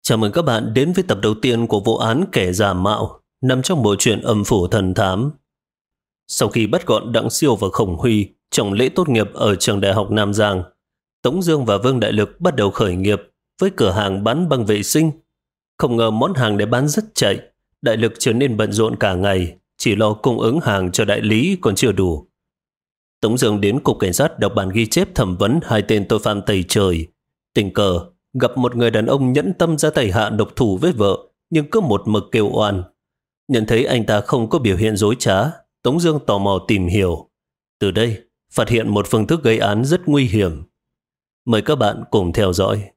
Chào mừng các bạn đến với tập đầu tiên của vụ án kẻ giả mạo nằm trong bộ truyện Âm phủ thần thám. Sau khi bắt gọn Đặng Siêu và Khổng Huy trong lễ tốt nghiệp ở trường đại học Nam Giang, Tống Dương và Vương Đại Lực bắt đầu khởi nghiệp với cửa hàng bán băng vệ sinh. Không ngờ món hàng để bán rất chạy, Đại Lực trở nên bận rộn cả ngày, chỉ lo cung ứng hàng cho đại lý còn chưa đủ. Tống Dương đến cục cảnh sát đọc bản ghi chép thẩm vấn hai tên tội phạm tày trời, tình cờ gặp một người đàn ông nhẫn tâm ra tay hạ độc thủ với vợ, nhưng cứ một mực kêu oan. Nhận thấy anh ta không có biểu hiện dối trá, Tống Dương tò mò tìm hiểu. Từ đây, phát hiện một phương thức gây án rất nguy hiểm. Mời các bạn cùng theo dõi.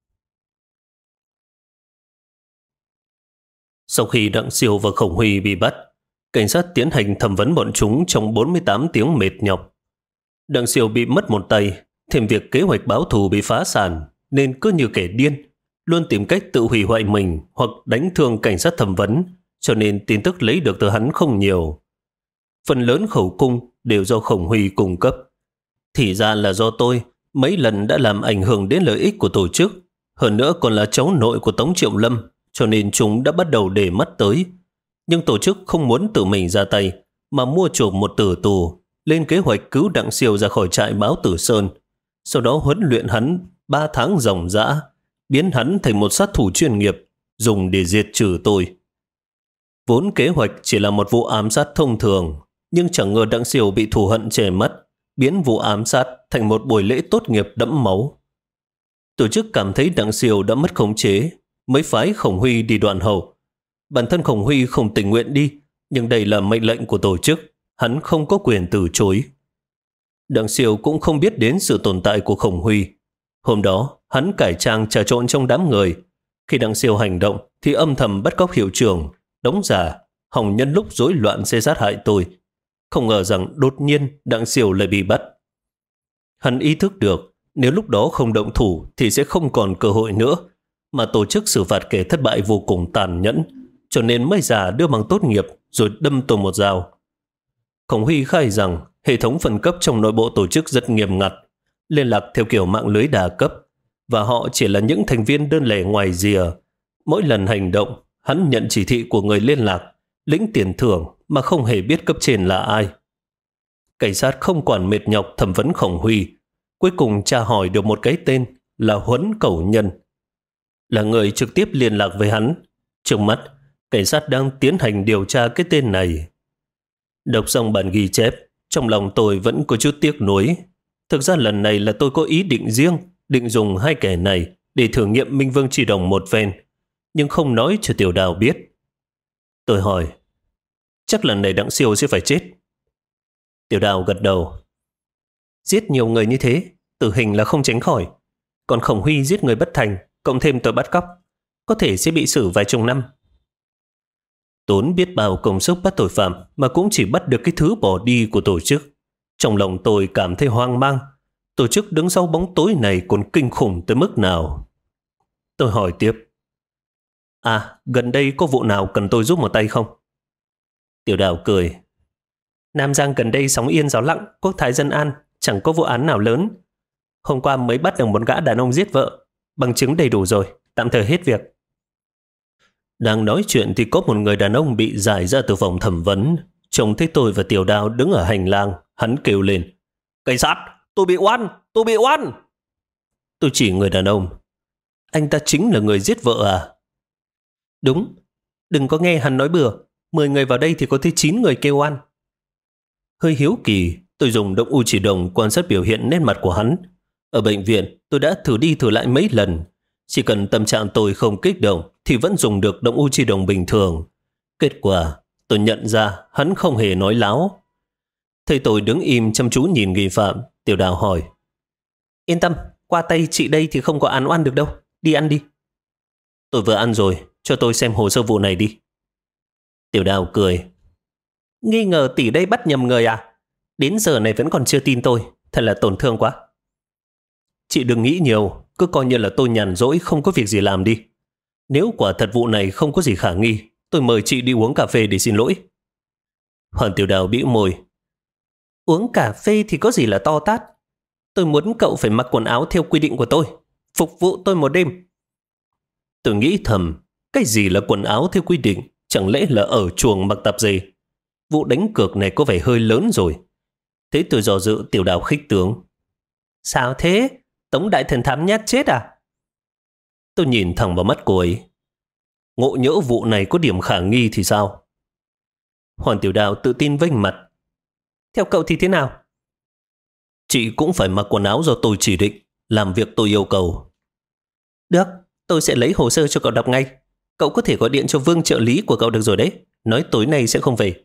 Sau khi Đặng Siêu và Khổng Huy bị bắt, cảnh sát tiến hành thẩm vấn bọn chúng trong 48 tiếng mệt nhọc. Đặng Siêu bị mất một tay, thêm việc kế hoạch báo thù bị phá sản, nên cứ như kẻ điên, luôn tìm cách tự hủy hoại mình hoặc đánh thương cảnh sát thẩm vấn, cho nên tin tức lấy được từ hắn không nhiều. Phần lớn khẩu cung đều do Khổng Huy cung cấp. Thì ra là do tôi mấy lần đã làm ảnh hưởng đến lợi ích của tổ chức, hơn nữa còn là cháu nội của Tống Triệu Lâm, cho nên chúng đã bắt đầu để mắt tới. Nhưng tổ chức không muốn tự mình ra tay, mà mua chuộc một tử tù, lên kế hoạch cứu Đặng Siêu ra khỏi trại Báo Tử Sơn, sau đó huấn luyện hắn 3 tháng ròng rã, biến hắn thành một sát thủ chuyên nghiệp, dùng để diệt trừ tôi. Vốn kế hoạch chỉ là một vụ ám sát thông thường, nhưng chẳng ngờ Đặng Siêu bị thù hận che mắt, biến vụ ám sát thành một buổi lễ tốt nghiệp đẫm máu. Tổ chức cảm thấy Đặng Siêu đã mất khống chế, mới phái Khổng Huy đi đoạn hậu. Bản thân Khổng Huy không tình nguyện đi, nhưng đây là mệnh lệnh của tổ chức, hắn không có quyền từ chối. Đặng Siêu cũng không biết đến sự tồn tại của Khổng Huy. Hôm đó, hắn cải trang trà trộn trong đám người. Khi Đặng Siêu hành động, thì âm thầm bắt cóc hiệu trưởng, đóng giả, hòng nhân lúc rối loạn sẽ sát hại tôi. Không ngờ rằng đột nhiên Đặng Siêu lại bị bắt. Hắn ý thức được, nếu lúc đó không động thủ thì sẽ không còn cơ hội nữa, mà tổ chức xử phạt kẻ thất bại vô cùng tàn nhẫn, cho nên mới giả đưa bằng tốt nghiệp rồi đâm tôi một dao. Khổng Huy khai rằng hệ thống phân cấp trong nội bộ tổ chức rất nghiêm ngặt, liên lạc theo kiểu mạng lưới đa cấp, và họ chỉ là những thành viên đơn lẻ ngoài rìa. Mỗi lần hành động, hắn nhận chỉ thị của người liên lạc, lĩnh tiền thưởng mà không hề biết cấp trên là ai. Cảnh sát không quản mệt nhọc thẩm vấn Khổng Huy, cuối cùng tra hỏi được một cái tên là Huấn Cẩu Nhân, là người trực tiếp liên lạc với hắn. Trước mắt, cảnh sát đang tiến hành điều tra cái tên này. Đọc xong bản ghi chép, trong lòng tôi vẫn có chút tiếc nuối. Thực ra lần này là tôi có ý định riêng, định dùng hai kẻ này để thử nghiệm Minh Vương Chỉ Đồng một phen, nhưng không nói cho Tiểu Đào biết. Tôi hỏi, chắc lần này Đặng Siêu sẽ phải chết. Tiểu Đào gật đầu. Giết nhiều người như thế, tử hình là không tránh khỏi. Còn Khổng Huy giết người bất thành, cộng thêm tội bắt cóc, có thể sẽ bị xử vài chục năm. Tốn biết bao công sức bắt tội phạm mà cũng chỉ bắt được cái thứ bỏ đi của tổ chức. Trong lòng tôi cảm thấy hoang mang. Tổ chức đứng sau bóng tối này còn kinh khủng tới mức nào? Tôi hỏi tiếp. Gần đây có vụ nào cần tôi giúp một tay không? Tiểu Đào cười. Nam Giang gần đây sóng yên gió lặng, quốc thái dân an, chẳng có vụ án nào lớn. Hôm qua mới bắt được một gã đàn ông giết vợ, bằng chứng đầy đủ rồi, tạm thời hết việc. Đang nói chuyện thì có một người đàn ông bị giải ra từ phòng thẩm vấn. Trông thấy tôi và Tiểu Đào đứng ở hành lang, hắn kêu lên. Cảnh sát, tôi bị oan, tôi bị oan. Tôi chỉ người đàn ông. Anh ta chính là người giết vợ à? Đúng, đừng có nghe hắn nói bừa. 10 người vào đây thì có tới 9 người kêu oan. Hơi hiếu kỳ, tôi dùng động u chỉ đồng quan sát biểu hiện nét mặt của hắn. Ở bệnh viện, tôi đã thử đi thử lại mấy lần. Chỉ cần tâm trạng tôi không kích động thì vẫn dùng được động u chỉ đồng bình thường. Kết quả, tôi nhận ra hắn không hề nói láo. Thấy tôi đứng im chăm chú nhìn nghi phạm, Tiểu Đào hỏi. Yên tâm, qua tay chị đây thì không có án oan được đâu. Đi ăn đi. Tôi vừa ăn rồi, cho tôi xem hồ sơ vụ này đi. Tiểu Đào cười. Nghi ngờ tỷ đây bắt nhầm người à? Đến giờ này vẫn còn chưa tin tôi, thật là tổn thương quá. Chị đừng nghĩ nhiều, cứ coi như là tôi nhàn rỗi không có việc gì làm đi. Nếu quả thật vụ này không có gì khả nghi, tôi mời chị đi uống cà phê để xin lỗi. Hoàng Tiểu Đào bĩu môi. Uống cà phê thì có gì là to tát. Tôi muốn cậu phải mặc quần áo theo quy định của tôi, phục vụ tôi một đêm. Tôi nghĩ thầm, cái gì là quần áo theo quy định, chẳng lẽ là ở chuồng mặc tạp dề? Vụ đánh cược này có vẻ hơi lớn rồi. Thế tôi dò dự, Tiểu Đào khích tướng. Sao thế? Tống đại thần thám nhát chết à? Tôi nhìn thẳng vào mắt cô ấy. Ngộ nhỡ vụ này có điểm khả nghi thì sao? Hoàng Tiểu Đào tự tin vênh mặt. Theo cậu thì thế nào? Chị cũng phải mặc quần áo do tôi chỉ định, làm việc tôi yêu cầu. Được, tôi sẽ lấy hồ sơ cho cậu đọc ngay. Cậu có thể gọi điện cho Vương trợ lý của cậu được rồi đấy. Nói tối nay sẽ không về.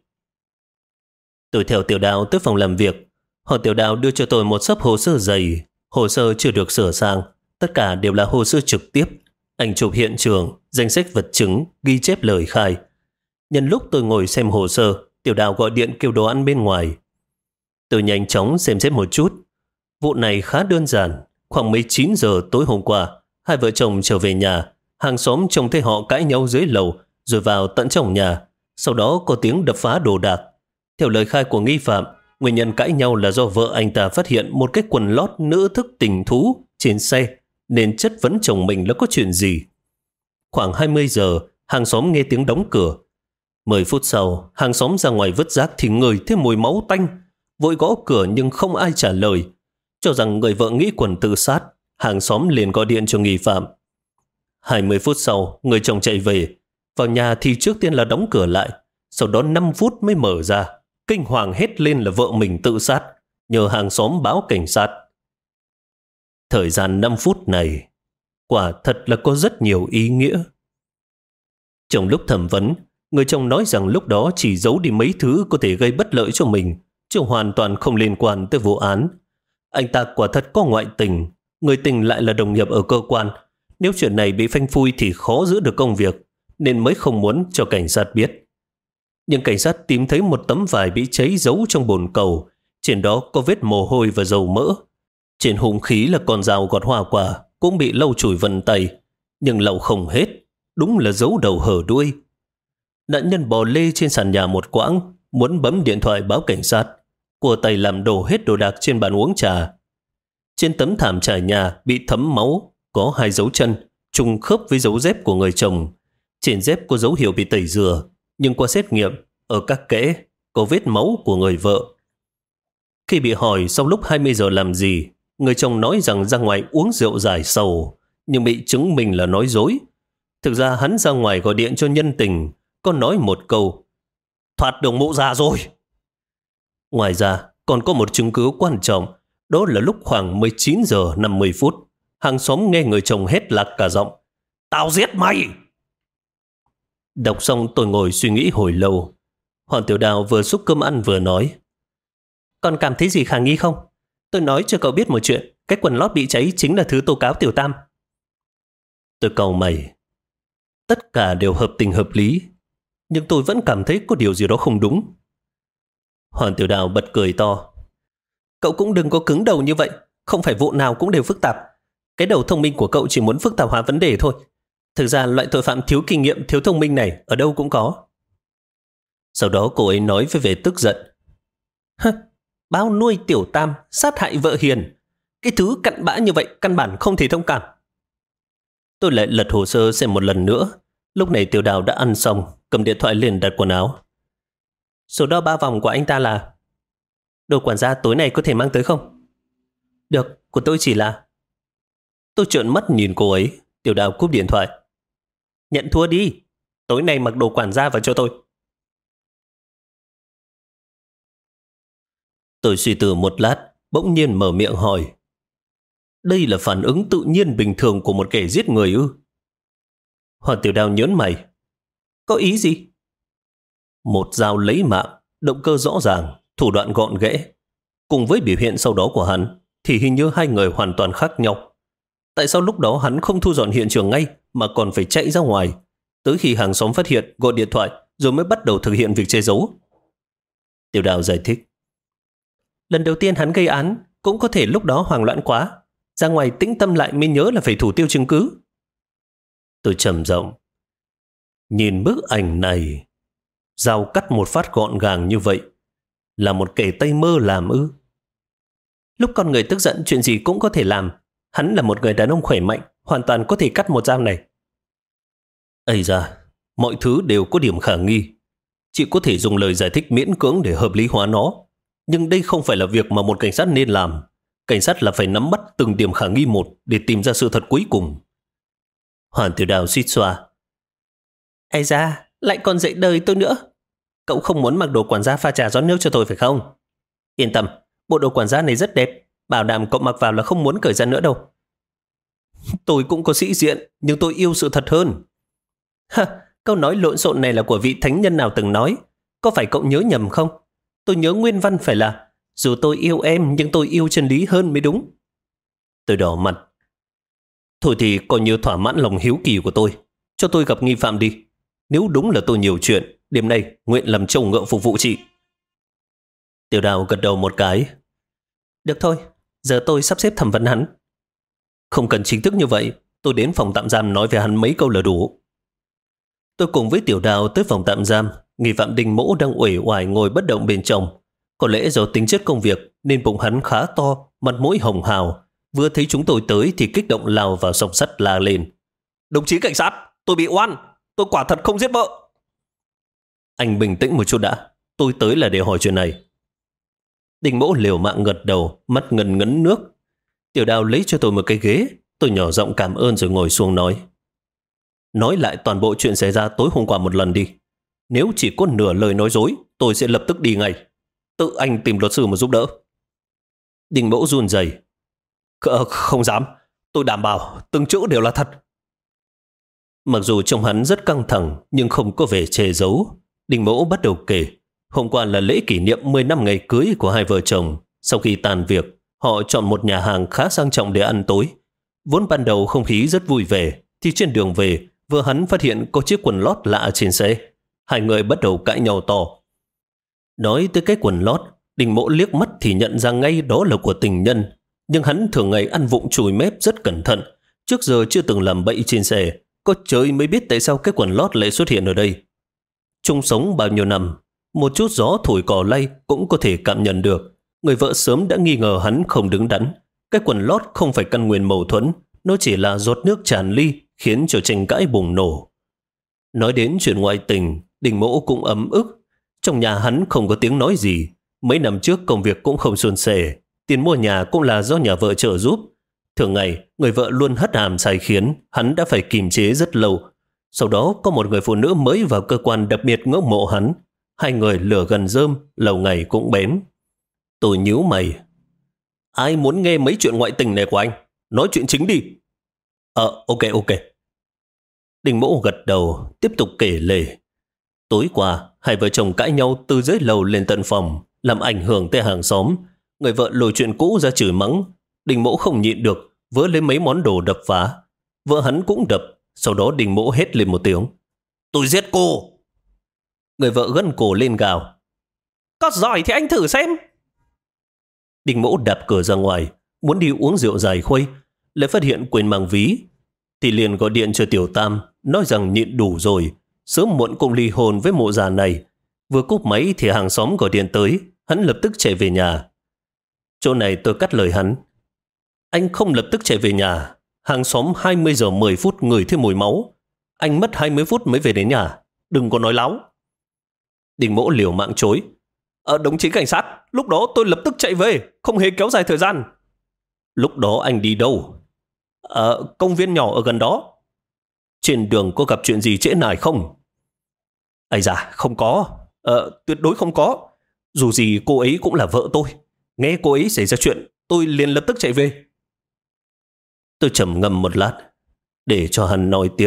Tôi theo Tiểu Đào tới phòng làm việc. Hoàng Tiểu Đào đưa cho tôi một xấp hồ sơ dày. Hồ sơ chưa được sửa sang. Tất cả đều là hồ sơ trực tiếp. Ảnh chụp hiện trường, danh sách vật chứng, ghi chép lời khai. Nhân lúc tôi ngồi xem hồ sơ, Tiểu Đào gọi điện kêu đồ ăn bên ngoài. Tôi nhanh chóng xem xét một chút. Vụ này khá đơn giản. Khoảng 19 giờ tối hôm qua, hai vợ chồng trở về nhà. Hàng xóm trông thấy họ cãi nhau dưới lầu, rồi vào tận trong nhà. Sau đó có tiếng đập phá đồ đạc. Theo lời khai của nghi phạm, nguyên nhân cãi nhau là do vợ anh ta phát hiện một cái quần lót nữ thức tình thú trên xe, nên chất vấn chồng mình là có chuyện gì. Khoảng 20 giờ, hàng xóm nghe tiếng đóng cửa. 10 phút sau, hàng xóm ra ngoài vứt rác thì ngửi thấy mùi máu tanh. Vội gõ cửa nhưng không ai trả lời. Cho rằng người vợ nghĩ quần tự sát, hàng xóm liền gọi điện cho nghi phạm. 20 phút sau, người chồng chạy về. Vào nhà thì trước tiên là đóng cửa lại. Sau đó 5 phút mới mở ra. Kinh hoàng hét lên là vợ mình tự sát, nhờ hàng xóm báo cảnh sát. Thời gian 5 phút này, quả thật là có rất nhiều ý nghĩa. Trong lúc thẩm vấn, người chồng nói rằng lúc đó chỉ giấu đi mấy thứ có thể gây bất lợi cho mình, chứ hoàn toàn không liên quan tới vụ án. Anh ta quả thật có ngoại tình, người tình lại là đồng nghiệp ở cơ quan. Nếu chuyện này bị phanh phui thì khó giữ được công việc, nên mới không muốn cho cảnh sát biết. Nhưng cảnh sát tìm thấy một tấm vải bị cháy giấu trong bồn cầu. Trên đó có vết mồ hôi và dầu mỡ. Trên hung khí là con dao gọt hoa quả, cũng bị lau chùi vân tay. Nhưng lau không hết, đúng là dấu đầu hở đuôi. Nạn nhân bò lê trên sàn nhà một quãng, muốn bấm điện thoại báo cảnh sát. Của tay làm đổ hết đồ đạc trên bàn uống trà. Trên tấm thảm trải nhà bị thấm máu, có 2 dấu chân, trùng khớp với dấu dép của người chồng. Trên dép có dấu hiệu bị tẩy rửa, nhưng qua xét nghiệm, ở các kẽ có vết máu của người vợ. Khi bị hỏi sau lúc 20 giờ làm gì, người chồng nói rằng ra ngoài uống rượu giải sầu, nhưng bị chứng minh là nói dối. Thực ra hắn ra ngoài gọi điện cho nhân tình, có nói một câu, thoát đường mụ già rồi. Ngoài ra, còn có một chứng cứ quan trọng, đó là lúc khoảng 19 giờ 50 phút, hàng xóm nghe người chồng hét lạc cả giọng, tao giết mày! Đọc xong tôi ngồi suy nghĩ hồi lâu. Hoàng Tiểu Đào vừa xúc cơm ăn vừa nói, còn cảm thấy gì khả nghi không? Tôi nói cho cậu biết một chuyện, cái quần lót bị cháy chính là thứ tố cáo Tiểu Tam. Tôi cau mày. Tất cả đều hợp tình hợp lý, nhưng tôi vẫn cảm thấy có điều gì đó không đúng. Hoàng Tiểu Đào bật cười to. Cậu cũng đừng có cứng đầu như vậy, không phải vụ nào cũng đều phức tạp. Cái đầu thông minh của cậu chỉ muốn phức tạp hóa vấn đề thôi. Thực ra loại tội phạm thiếu kinh nghiệm, thiếu thông minh này ở đâu cũng có. Sau đó cô ấy nói với vẻ tức giận. Bao nuôi Tiểu Tam, sát hại vợ hiền. Cái thứ cặn bã như vậy căn bản không thể thông cảm. Tôi lại lật hồ sơ xem một lần nữa. Lúc này Tiểu Đào đã ăn xong, cầm điện thoại lên đặt quần áo. Số đo 3 vòng của anh ta là... Đồ quản gia tối nay có thể mang tới không? Được, của tôi chỉ là... Tôi trợn mắt nhìn cô ấy. Tiểu Đào cúp điện thoại. Nhận thua đi. Tối nay mặc đồ quản gia vào cho tôi. Tôi suy tư một lát, bỗng nhiên mở miệng hỏi. Đây là phản ứng tự nhiên bình thường của một kẻ giết người ư? Hoàng Tiểu Đào nhớn mày. Có ý gì? Một dao lấy mạng, động cơ rõ ràng, thủ đoạn gọn ghẽ. Cùng với biểu hiện sau đó của hắn, thì hình như hai người hoàn toàn khác nhau. Tại sao lúc đó hắn không thu dọn hiện trường ngay mà còn phải chạy ra ngoài? Tới khi hàng xóm phát hiện, gọi điện thoại rồi mới bắt đầu thực hiện việc che giấu. Tiểu Đào giải thích. Lần đầu tiên hắn gây án, cũng có thể lúc đó hoảng loạn quá. Ra ngoài tĩnh tâm lại mới nhớ là phải thủ tiêu chứng cứ. Tôi trầm giọng. Nhìn bức ảnh này, dao cắt một phát gọn gàng như vậy, là một kẻ tay mơ làm ư? Lúc con người tức giận chuyện gì cũng có thể làm. Hắn là một người đàn ông khỏe mạnh, hoàn toàn có thể cắt một dao này. Ây da, mọi thứ đều có điểm khả nghi. Chị có thể dùng lời giải thích miễn cưỡng để hợp lý hóa nó. Nhưng đây không phải là việc mà một cảnh sát nên làm. Cảnh sát là phải nắm bắt từng điểm khả nghi một để tìm ra sự thật cuối cùng. Hoàn Tiểu Đào suýt xoa. Ây da, lại còn dạy đời tôi nữa. Cậu không muốn mặc đồ quản gia pha trà rót nước cho tôi phải không? Yên tâm, bộ đồ quản gia này rất đẹp. Bảo đảm cậu mặc vào là không muốn cởi ra nữa đâu. Tôi cũng có sĩ diện, nhưng tôi yêu sự thật hơn. Ha, câu nói lộn xộn này là của vị thánh nhân nào từng nói. Có phải cậu nhớ nhầm không? Tôi nhớ nguyên văn phải là dù tôi yêu em nhưng tôi yêu chân lý hơn mới đúng. Tôi đỏ mặt. Thôi thì coi như thỏa mãn lòng hiếu kỳ của tôi. Cho tôi gặp nghi phạm đi. Nếu đúng là tôi nhiều chuyện, đêm nay nguyện làm trâu ngựa phục vụ chị. Tiểu Đào gật đầu một cái. Được thôi, giờ tôi sắp xếp thẩm vấn hắn. Không cần chính thức như vậy, tôi đến phòng tạm giam nói về hắn mấy câu là đủ. Tôi cùng với Tiểu Đào tới phòng tạm giam. Nghi phạm Đinh Mỗ đang uể oải ngồi bất động bên trong. Có lẽ do tính chất công việc nên bụng hắn khá to, mặt mũi hồng hào. Vừa thấy chúng tôi tới thì kích động lao vào song sắt la lên. Đồng chí cảnh sát, tôi bị oan. Tôi quả thật không giết vợ. Anh bình tĩnh một chút đã. Tôi tới là để hỏi chuyện này. Đinh Mỗ liều mạng gật đầu, mắt ngần ngấn nước. Tiểu Đào lấy cho tôi một cái ghế. Tôi nhỏ giọng cảm ơn rồi ngồi xuống nói. Nói lại toàn bộ chuyện xảy ra tối hôm qua một lần đi. Nếu chỉ có nửa lời nói dối, tôi sẽ lập tức đi ngay. Tự anh tìm luật sư mà giúp đỡ. Đinh Mỗ run rẩy. Không dám. Tôi đảm bảo từng chữ đều là thật. Mặc dù trông hắn rất căng thẳng nhưng không có vẻ che giấu. Đinh Mỗ bắt đầu kể. Hôm qua là lễ kỷ niệm 10 năm ngày cưới của hai vợ chồng. Sau khi tàn việc, họ chọn một nhà hàng khá sang trọng để ăn tối. Vốn ban đầu không khí rất vui vẻ, thì trên đường về, vừa hắn phát hiện có chiếc quần lót lạ trên xe. Hai người bắt đầu cãi nhau to. Nói tới cái quần lót, Đinh Mỗ liếc mắt thì nhận ra ngay đó là của tình nhân. Nhưng hắn thường ngày ăn vụng chùi mép rất cẩn thận. Trước giờ chưa từng làm bậy trên xe. Có trời mới biết tại sao cái quần lót lại xuất hiện ở đây. Chung sống bao nhiêu năm, một chút gió thổi cỏ lay cũng có thể cảm nhận được. Người vợ sớm đã nghi ngờ hắn không đứng đắn. Cái quần lót không phải căn nguyên mâu thuẫn, nó chỉ là giọt nước tràn ly khiến cho tranh cãi bùng nổ. Nói đến chuyện ngoại tình, Đinh Mỗ cũng ấm ức. Trong nhà hắn không có tiếng nói gì. Mấy năm trước công việc cũng không suôn sẻ. Tiền mua nhà cũng là do nhà vợ trợ giúp. Thường ngày, người vợ luôn hất hàm sai khiến, hắn đã phải kìm chế rất lâu. Sau đó có một người phụ nữ mới vào cơ quan đặc biệt ngưỡng mộ hắn. Hai người lửa gần rơm, lâu ngày cũng bén. Tôi nhíu mày. Ai muốn nghe mấy chuyện ngoại tình này của anh? Nói chuyện chính đi. Ok. Đinh Mỗ gật đầu, tiếp tục kể lể. Tối qua, hai vợ chồng cãi nhau từ dưới lầu lên tận phòng, làm ảnh hưởng tới hàng xóm. Người vợ lôi chuyện cũ ra chửi mắng. Đinh Mỗ không nhịn được, vớ lấy mấy món đồ đập phá. Vợ hắn cũng đập, sau đó Đinh Mỗ hét lên một tiếng. Tôi giết cô! Người vợ gân cổ lên gào. Có giỏi thì anh thử xem! Đinh Mỗ đạp cửa ra ngoài, muốn đi uống rượu dài khuây, lại phát hiện quên mang ví. Thì liền gọi điện cho Tiểu Tam, nói rằng nhịn đủ rồi, sớm muộn cũng ly hôn với mụ già này. Vừa cúp máy thì hàng xóm gọi điện tới, hắn lập tức chạy về nhà. Chỗ này tôi cắt lời hắn. Anh không lập tức chạy về nhà. Hàng xóm 20 giờ 10 phút ngửi thấy mùi máu. Anh mất 20 phút mới về đến nhà. Đừng có nói láo. Đinh Mỗ liều mạng chối. Đồng chí cảnh sát, lúc đó tôi lập tức chạy về, không hề kéo dài thời gian. Lúc đó anh đi đâu? Công viên nhỏ ở gần đó. Trên đường có gặp chuyện gì trễ nải không? Ây da, không có. Tuyệt đối không có. Dù gì cô ấy cũng là vợ tôi. Nghe cô ấy xảy ra chuyện, tôi liền lập tức chạy về. Tôi trầm ngâm một lát, để cho hắn nói tiếp.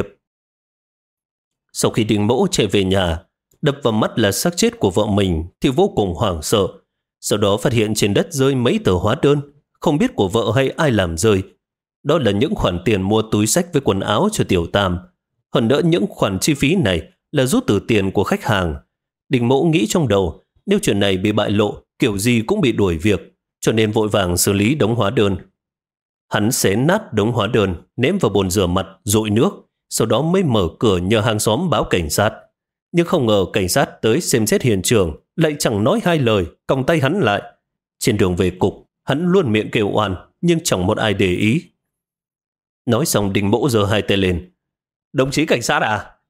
Sau khi Đinh Mỗ chạy về nhà, đập vào mắt là xác chết của vợ mình thì vô cùng hoảng sợ. Sau đó phát hiện trên đất rơi mấy tờ hóa đơn, không biết của vợ hay ai làm rơi. Đó là những khoản tiền mua túi xách với quần áo cho Tiểu Tam. Hơn nữa những khoản chi phí này là rút từ tiền của khách hàng. Đinh Mỗ nghĩ trong đầu, nếu chuyện này bị bại lộ, kiểu gì cũng bị đuổi việc, cho nên vội vàng xử lý đống hóa đơn. Hắn xé nát đống hóa đơn, ném vào bồn rửa mặt, dội nước, sau đó mới mở cửa nhờ hàng xóm báo cảnh sát. Nhưng không ngờ cảnh sát tới xem xét hiện trường, lại chẳng nói hai lời, còng tay hắn lại. Trên đường về cục, hắn luôn miệng kêu oan, nhưng chẳng một ai để ý. Nói xong Đinh Mỗ giơ hai tay lên. Đồng chí cảnh sát à,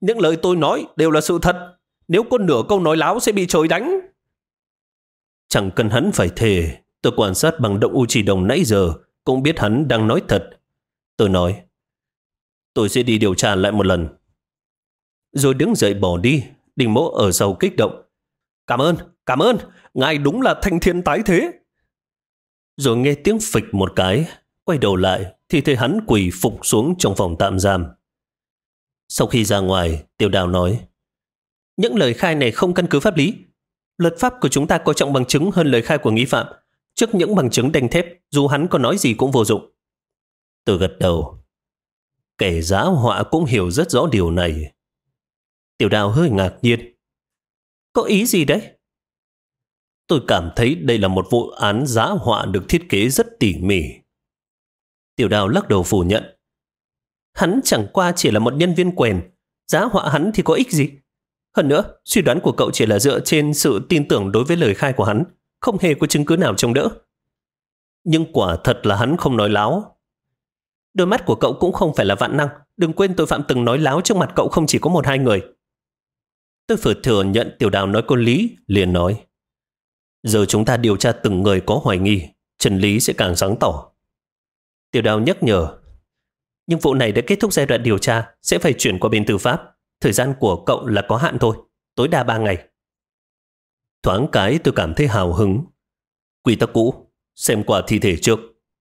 Những lời tôi nói đều là sự thật. Nếu có nửa câu nói láo sẽ bị trời đánh. Chẳng cần hắn phải thề, tôi quan sát bằng động u chỉ đồng nãy giờ cũng biết hắn đang nói thật. Tôi nói, tôi sẽ đi điều tra lại một lần. Rồi đứng dậy bỏ đi. Đình Mỗ ở sau kích động. Cảm ơn, ngài đúng là thanh thiên tái thế. Rồi nghe tiếng phịch một cái, quay đầu lại thì thấy hắn quỳ phục xuống trong phòng tạm giam. Sau khi ra ngoài, Tiểu Đào nói, những lời khai này không căn cứ pháp lý. Luật pháp của chúng ta coi trọng bằng chứng hơn lời khai của nghi phạm. Trước những bằng chứng đanh thép, dù hắn có nói gì cũng vô dụng. Tôi gật đầu. Kẻ giá họa cũng hiểu rất rõ điều này. Tiểu Đào hơi ngạc nhiên. Có ý gì đấy? Tôi cảm thấy đây là một vụ án giá họa được thiết kế rất tỉ mỉ. Tiểu Đào lắc đầu phủ nhận. Hắn chẳng qua chỉ là một nhân viên quèn. Giá họa hắn thì có ích gì? Hơn nữa, suy đoán của cậu chỉ là dựa trên sự tin tưởng đối với lời khai của hắn, không hề có chứng cứ nào chống đỡ. Nhưng quả thật là hắn không nói láo. Đôi mắt của cậu cũng không phải là vạn năng. Đừng quên tội phạm từng nói láo trước mặt cậu không chỉ có 1-2 người. Tôi phải thừa nhận Tiểu Đào nói có lý, liền nói. Giờ chúng ta điều tra từng người có hoài nghi, chân lý sẽ càng sáng tỏ. Tiểu Đào nhắc nhở. Nhưng vụ này đã kết thúc giai đoạn điều tra, sẽ phải chuyển qua bên tư pháp. Thời gian của cậu là có hạn thôi, tối đa 3 ngày. Thoáng cái tôi cảm thấy hào hứng. Quy tắc cũ, xem qua thi thể trước.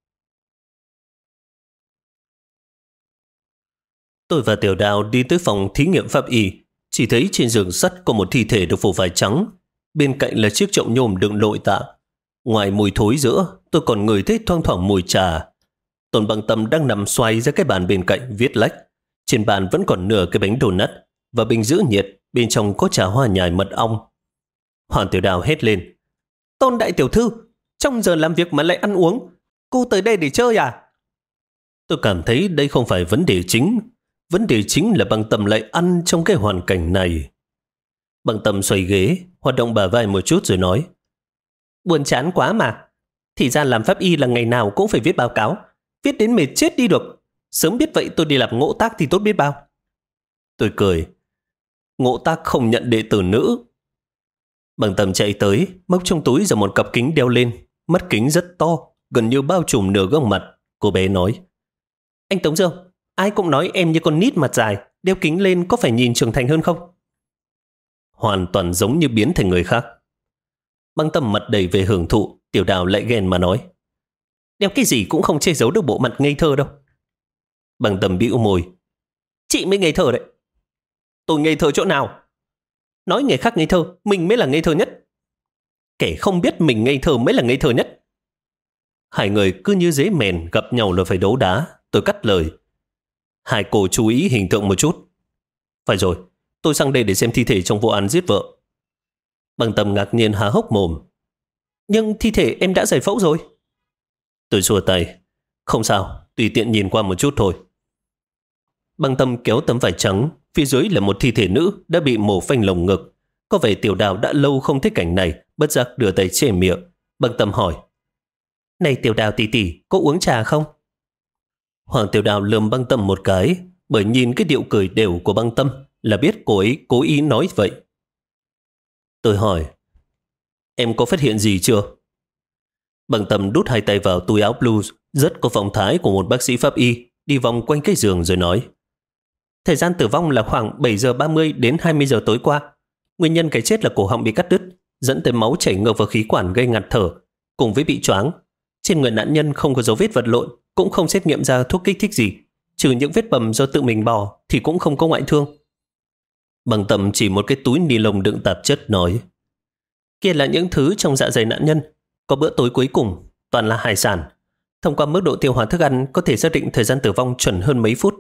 Tôi và Tiểu Đào đi tới phòng thí nghiệm pháp y, chỉ thấy trên giường sắt có một thi thể được phủ vải trắng, bên cạnh là chiếc chậu nhôm đựng nội tạng. Ngoài mùi thối giữa, tôi còn ngửi thấy thoang thoảng mùi trà. Tôn Bằng Tâm đang nằm xoay ra cái bàn bên cạnh viết lách. Trên bàn vẫn còn nửa cái bánh donut và bình giữ nhiệt, bên trong có trà hoa nhài mật ong. Hoàng Tiểu Đào hét lên. Tôn đại tiểu thư, trong giờ làm việc mà lại ăn uống, cô tới đây để chơi à? Tôi cảm thấy đây không phải vấn đề chính. Vấn đề chính là Bằng Tâm lại ăn trong cái hoàn cảnh này. Bằng Tâm xoay ghế, hoạt động bả vai một chút rồi nói. Buồn chán quá mà. Thì ra làm pháp y là ngày nào cũng phải viết báo cáo. Viết đến mệt chết đi được. Sớm biết vậy tôi đi làm ngộ tác thì tốt biết bao. Tôi cười. Ngộ tác không nhận đệ tử nữ. Bằng Tâm chạy tới, móc trong túi ra một cặp kính đeo lên. Mắt kính rất to, gần như bao trùm nửa gương mặt. Cô bé nói. Anh Tống Dương, ai cũng nói em như con nít mặt dài, đeo kính lên có phải nhìn trưởng thành hơn không? Hoàn toàn giống như biến thành người khác. Bằng Tâm mặt đầy về hưởng thụ, Tiểu Đào lại ghen mà nói. Đeo cái gì cũng không che giấu được bộ mặt ngây thơ đâu. Bằng Tâm bĩu môi. Chị mới ngây thơ đấy. Tôi ngây thơ chỗ nào? Nói người khác ngây thơ, mình mới là ngây thơ nhất. Kẻ không biết mình ngây thơ mới là ngây thơ nhất. Hai người cứ như dế mèn gặp nhau là phải đấu đá. Tôi cắt lời. Hai cô chú ý hình tượng một chút. Phải rồi, tôi sang đây để xem thi thể trong vụ án giết vợ. Bằng Tâm ngạc nhiên há hốc mồm. Nhưng thi thể em đã giải phẫu rồi. Tôi xua tay. Không sao, tùy tiện nhìn qua một chút thôi. Bằng Tâm kéo tấm vải trắng, phía dưới là một thi thể nữ đã bị mổ phanh lồng ngực. Có vẻ Tiểu Đào đã lâu không thấy cảnh này, bất giác đưa tay che miệng. Bằng Tâm hỏi. Này Tiểu Đào tỷ tỷ, có uống trà không? Hoàng Tiểu Đào lườm Băng Tâm một cái, bởi nhìn cái điệu cười đều của Băng Tâm là biết cô ấy cố ý nói vậy. Tôi hỏi, em có phát hiện gì chưa? Băng Tâm đút hai tay vào túi áo blues, rất có phong thái của một bác sĩ pháp y, đi vòng quanh cái giường rồi nói. Thời gian tử vong là khoảng 7 giờ 30 đến 20 giờ tối qua. Nguyên nhân cái chết là cổ họng bị cắt đứt, dẫn tới máu chảy ngược vào khí quản gây ngạt thở, cùng với bị choáng. Trên người nạn nhân không có dấu vết vật lộn, cũng không xét nghiệm ra thuốc kích thích gì. Trừ những vết bầm do tự mình bò thì cũng không có ngoại thương. Bằng Tâm chỉ một cái túi ni lông đựng tạp chất nói. Kia là những thứ trong dạ dày nạn nhân. Có bữa tối cuối cùng, toàn là hải sản. Thông qua mức độ tiêu hóa thức ăn có thể xác định thời gian tử vong chuẩn hơn mấy phút.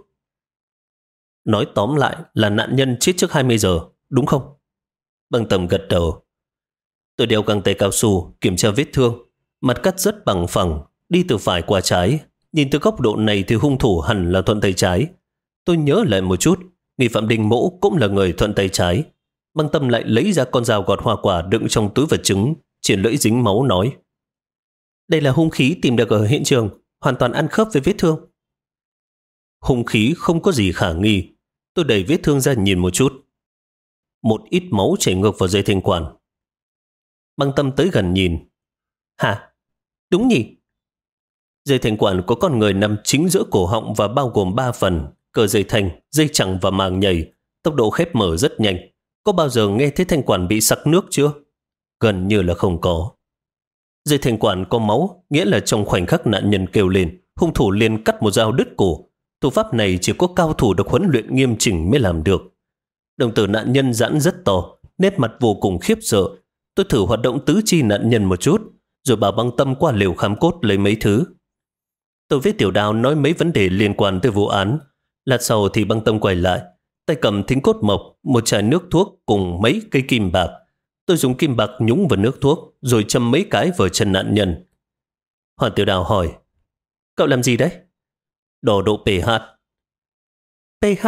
Nói tóm lại là nạn nhân chết trước 20 giờ, đúng không? Bằng Tâm gật đầu. Tôi đeo găng tay cao su, kiểm tra vết thương. Mặt cắt rất bằng phẳng, đi từ phải qua trái. Nhìn từ góc độ này thì hung thủ hẳn là thuận tay trái. Tôi nhớ lại một chút, nghi phạm Đinh Mỗ cũng là người thuận tay trái. Băng Tâm lại lấy ra con dao gọt hoa quả đựng trong túi vật chứng, triển lưỡi dính máu nói. Đây là hung khí tìm được ở hiện trường, hoàn toàn ăn khớp với vết thương. Hung khí không có gì khả nghi. Tôi đẩy vết thương ra nhìn một chút. Một ít máu chảy ngược vào dây thanh quản. Băng Tâm tới gần nhìn. Hả? Đúng nhỉ? Dây thanh quản có con người nằm chính giữa cổ họng và bao gồm 3 phần: cơ dây thanh, dây chằng và màng nhầy. Tốc độ khép mở rất nhanh. Có bao giờ nghe thấy thanh quản bị sặc nước chưa? Gần như là không có. Dây thanh quản có máu, nghĩa là trong khoảnh khắc nạn nhân kêu lên, hung thủ liền cắt một dao đứt cổ. Thủ pháp này chỉ có cao thủ được huấn luyện nghiêm chỉnh mới làm được. Đồng tử nạn nhân giãn rất to, nét mặt vô cùng khiếp sợ. Tôi thử hoạt động tứ chi nạn nhân một chút, rồi bảo Băng Tâm qua lều khám cốt lấy mấy thứ. Tôi với Tiểu Đào nói mấy vấn đề liên quan tới vụ án. Lát sau thì Băng Tâm quay lại, tay cầm thính cốt mộc, một chai nước thuốc cùng mấy cây kim bạc. Tôi dùng kim bạc nhúng vào nước thuốc, rồi châm mấy cái vào chân nạn nhân. Hoàng Tiểu Đào hỏi, cậu làm gì đấy? Đo độ pH. pH?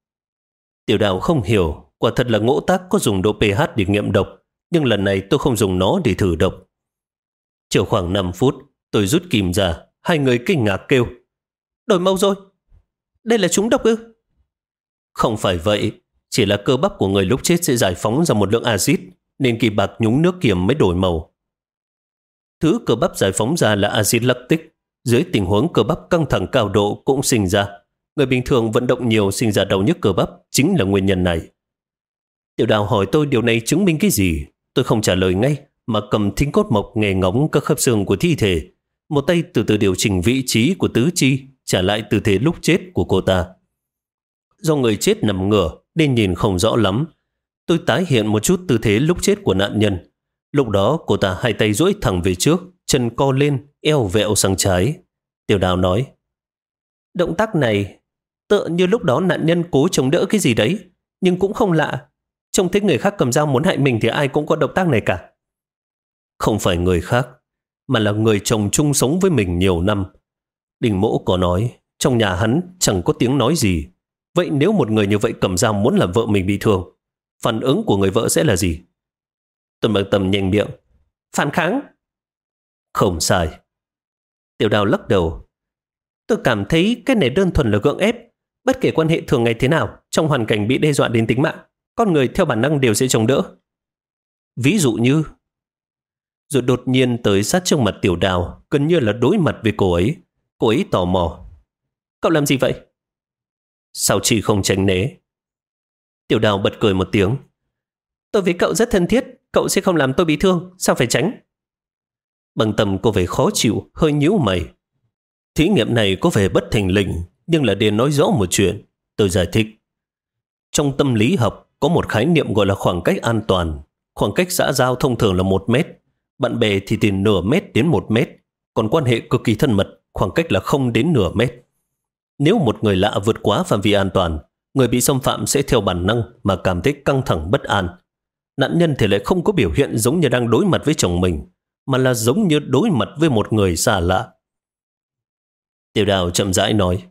Tiểu Đào không hiểu, quả thật là ngỗ tác có dùng độ pH để nghiệm độc, nhưng lần này tôi không dùng nó để thử độc. Chờ khoảng 5 phút, tôi rút kìm ra, hai người kinh ngạc kêu, đổi màu rồi, đây là trúng độc ư? Không phải vậy, chỉ là cơ bắp của người lúc chết sẽ giải phóng ra một lượng axit, nên kim bạc nhúng nước kiềm mới đổi màu. Thứ cơ bắp giải phóng ra là axit lactic, dưới tình huống cơ bắp căng thẳng cao độ cũng sinh ra. Người bình thường vận động nhiều sinh ra đau nhức cơ bắp chính là nguyên nhân này. Tiểu Đào hỏi tôi điều này chứng minh cái gì. Tôi không trả lời ngay, mà cầm thính cốt mộc nghe ngóng các khớp xương của thi thể. Một tay từ từ điều chỉnh vị trí của tứ chi, trả lại tư thế lúc chết của cô ta. Do người chết nằm ngửa nên nhìn không rõ lắm. Tôi tái hiện một chút tư thế lúc chết của nạn nhân. Lúc đó cô ta hai tay duỗi thẳng về trước, chân co lên, eo vẹo sang trái. Tiểu Đào nói, động tác này tựa như lúc đó nạn nhân cố chống đỡ cái gì đấy, nhưng cũng không lạ. Trông thấy người khác cầm dao muốn hại mình thì ai cũng có động tác này cả. Không phải người khác, mà là người chồng chung sống với mình nhiều năm. Đình Mỗ có nói, trong nhà hắn chẳng có tiếng nói gì. Vậy nếu một người như vậy cầm dao muốn làm vợ mình bị thương, phản ứng của người vợ sẽ là gì? Tuần Băng Tâm nhanh miệng, phản kháng. Không sai. Tiểu Đào lắc đầu. Tôi cảm thấy cái này đơn thuần là gượng ép. Bất kể quan hệ thường ngày thế nào, trong hoàn cảnh bị đe dọa đến tính mạng, con người theo bản năng đều sẽ chống đỡ. Ví dụ như... Rồi đột nhiên tới sát trước mặt Tiểu Đào, gần như là đối mặt với cô ấy. Cô ấy tò mò. Cậu làm gì vậy? Sao chị không tránh né? Tiểu Đào bật cười một tiếng. Tôi với cậu rất thân thiết, cậu sẽ không làm tôi bị thương, sao phải tránh? Băng Tâm có vẻ khó chịu, hơi nhíu mày. Thí nghiệm này có vẻ bất thình lình, nhưng là để nói rõ một chuyện. Tôi giải thích. Trong tâm lý học có một khái niệm gọi là khoảng cách an toàn. Khoảng cách xã giao thông thường là 1 mét. Bạn bè thì từ nửa mét đến 1 mét. Còn quan hệ cực kỳ thân mật, khoảng cách là 0 đến nửa mét. Nếu một người lạ vượt quá phạm vi an toàn, người bị xâm phạm sẽ theo bản năng mà cảm thấy căng thẳng bất an. Nạn nhân thì lại không có biểu hiện giống như đang đối mặt với chồng mình, mà là giống như đối mặt với một người xa lạ. Tiểu Đào chậm rãi nói,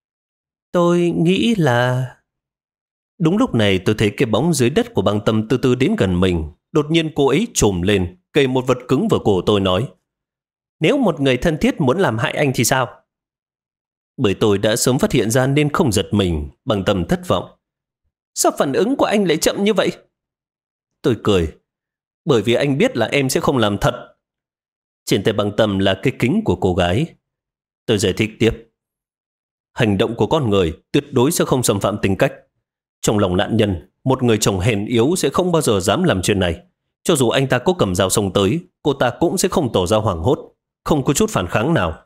tôi nghĩ là... Đúng lúc này tôi thấy cái bóng dưới đất của Băng Tâm từ từ đến gần mình. Đột nhiên cô ấy trồm lên, cây một vật cứng vào cổ tôi nói, nếu một người thân thiết muốn làm hại anh thì sao? Bởi tôi đã sớm phát hiện ra nên không giật mình. Băng Tâm thất vọng. Sao phản ứng của anh lại chậm như vậy? Tôi cười. Bởi vì anh biết là em sẽ không làm thật. Trên tay Băng Tâm là cái kính của cô gái. Tôi giải thích tiếp. Hành động của con người tuyệt đối sẽ không xâm phạm tính cách. Trong lòng nạn nhân, một người chồng hèn yếu sẽ không bao giờ dám làm chuyện này. Cho dù anh ta có cầm dao xông tới, cô ta cũng sẽ không tỏ ra hoảng hốt, không có chút phản kháng nào.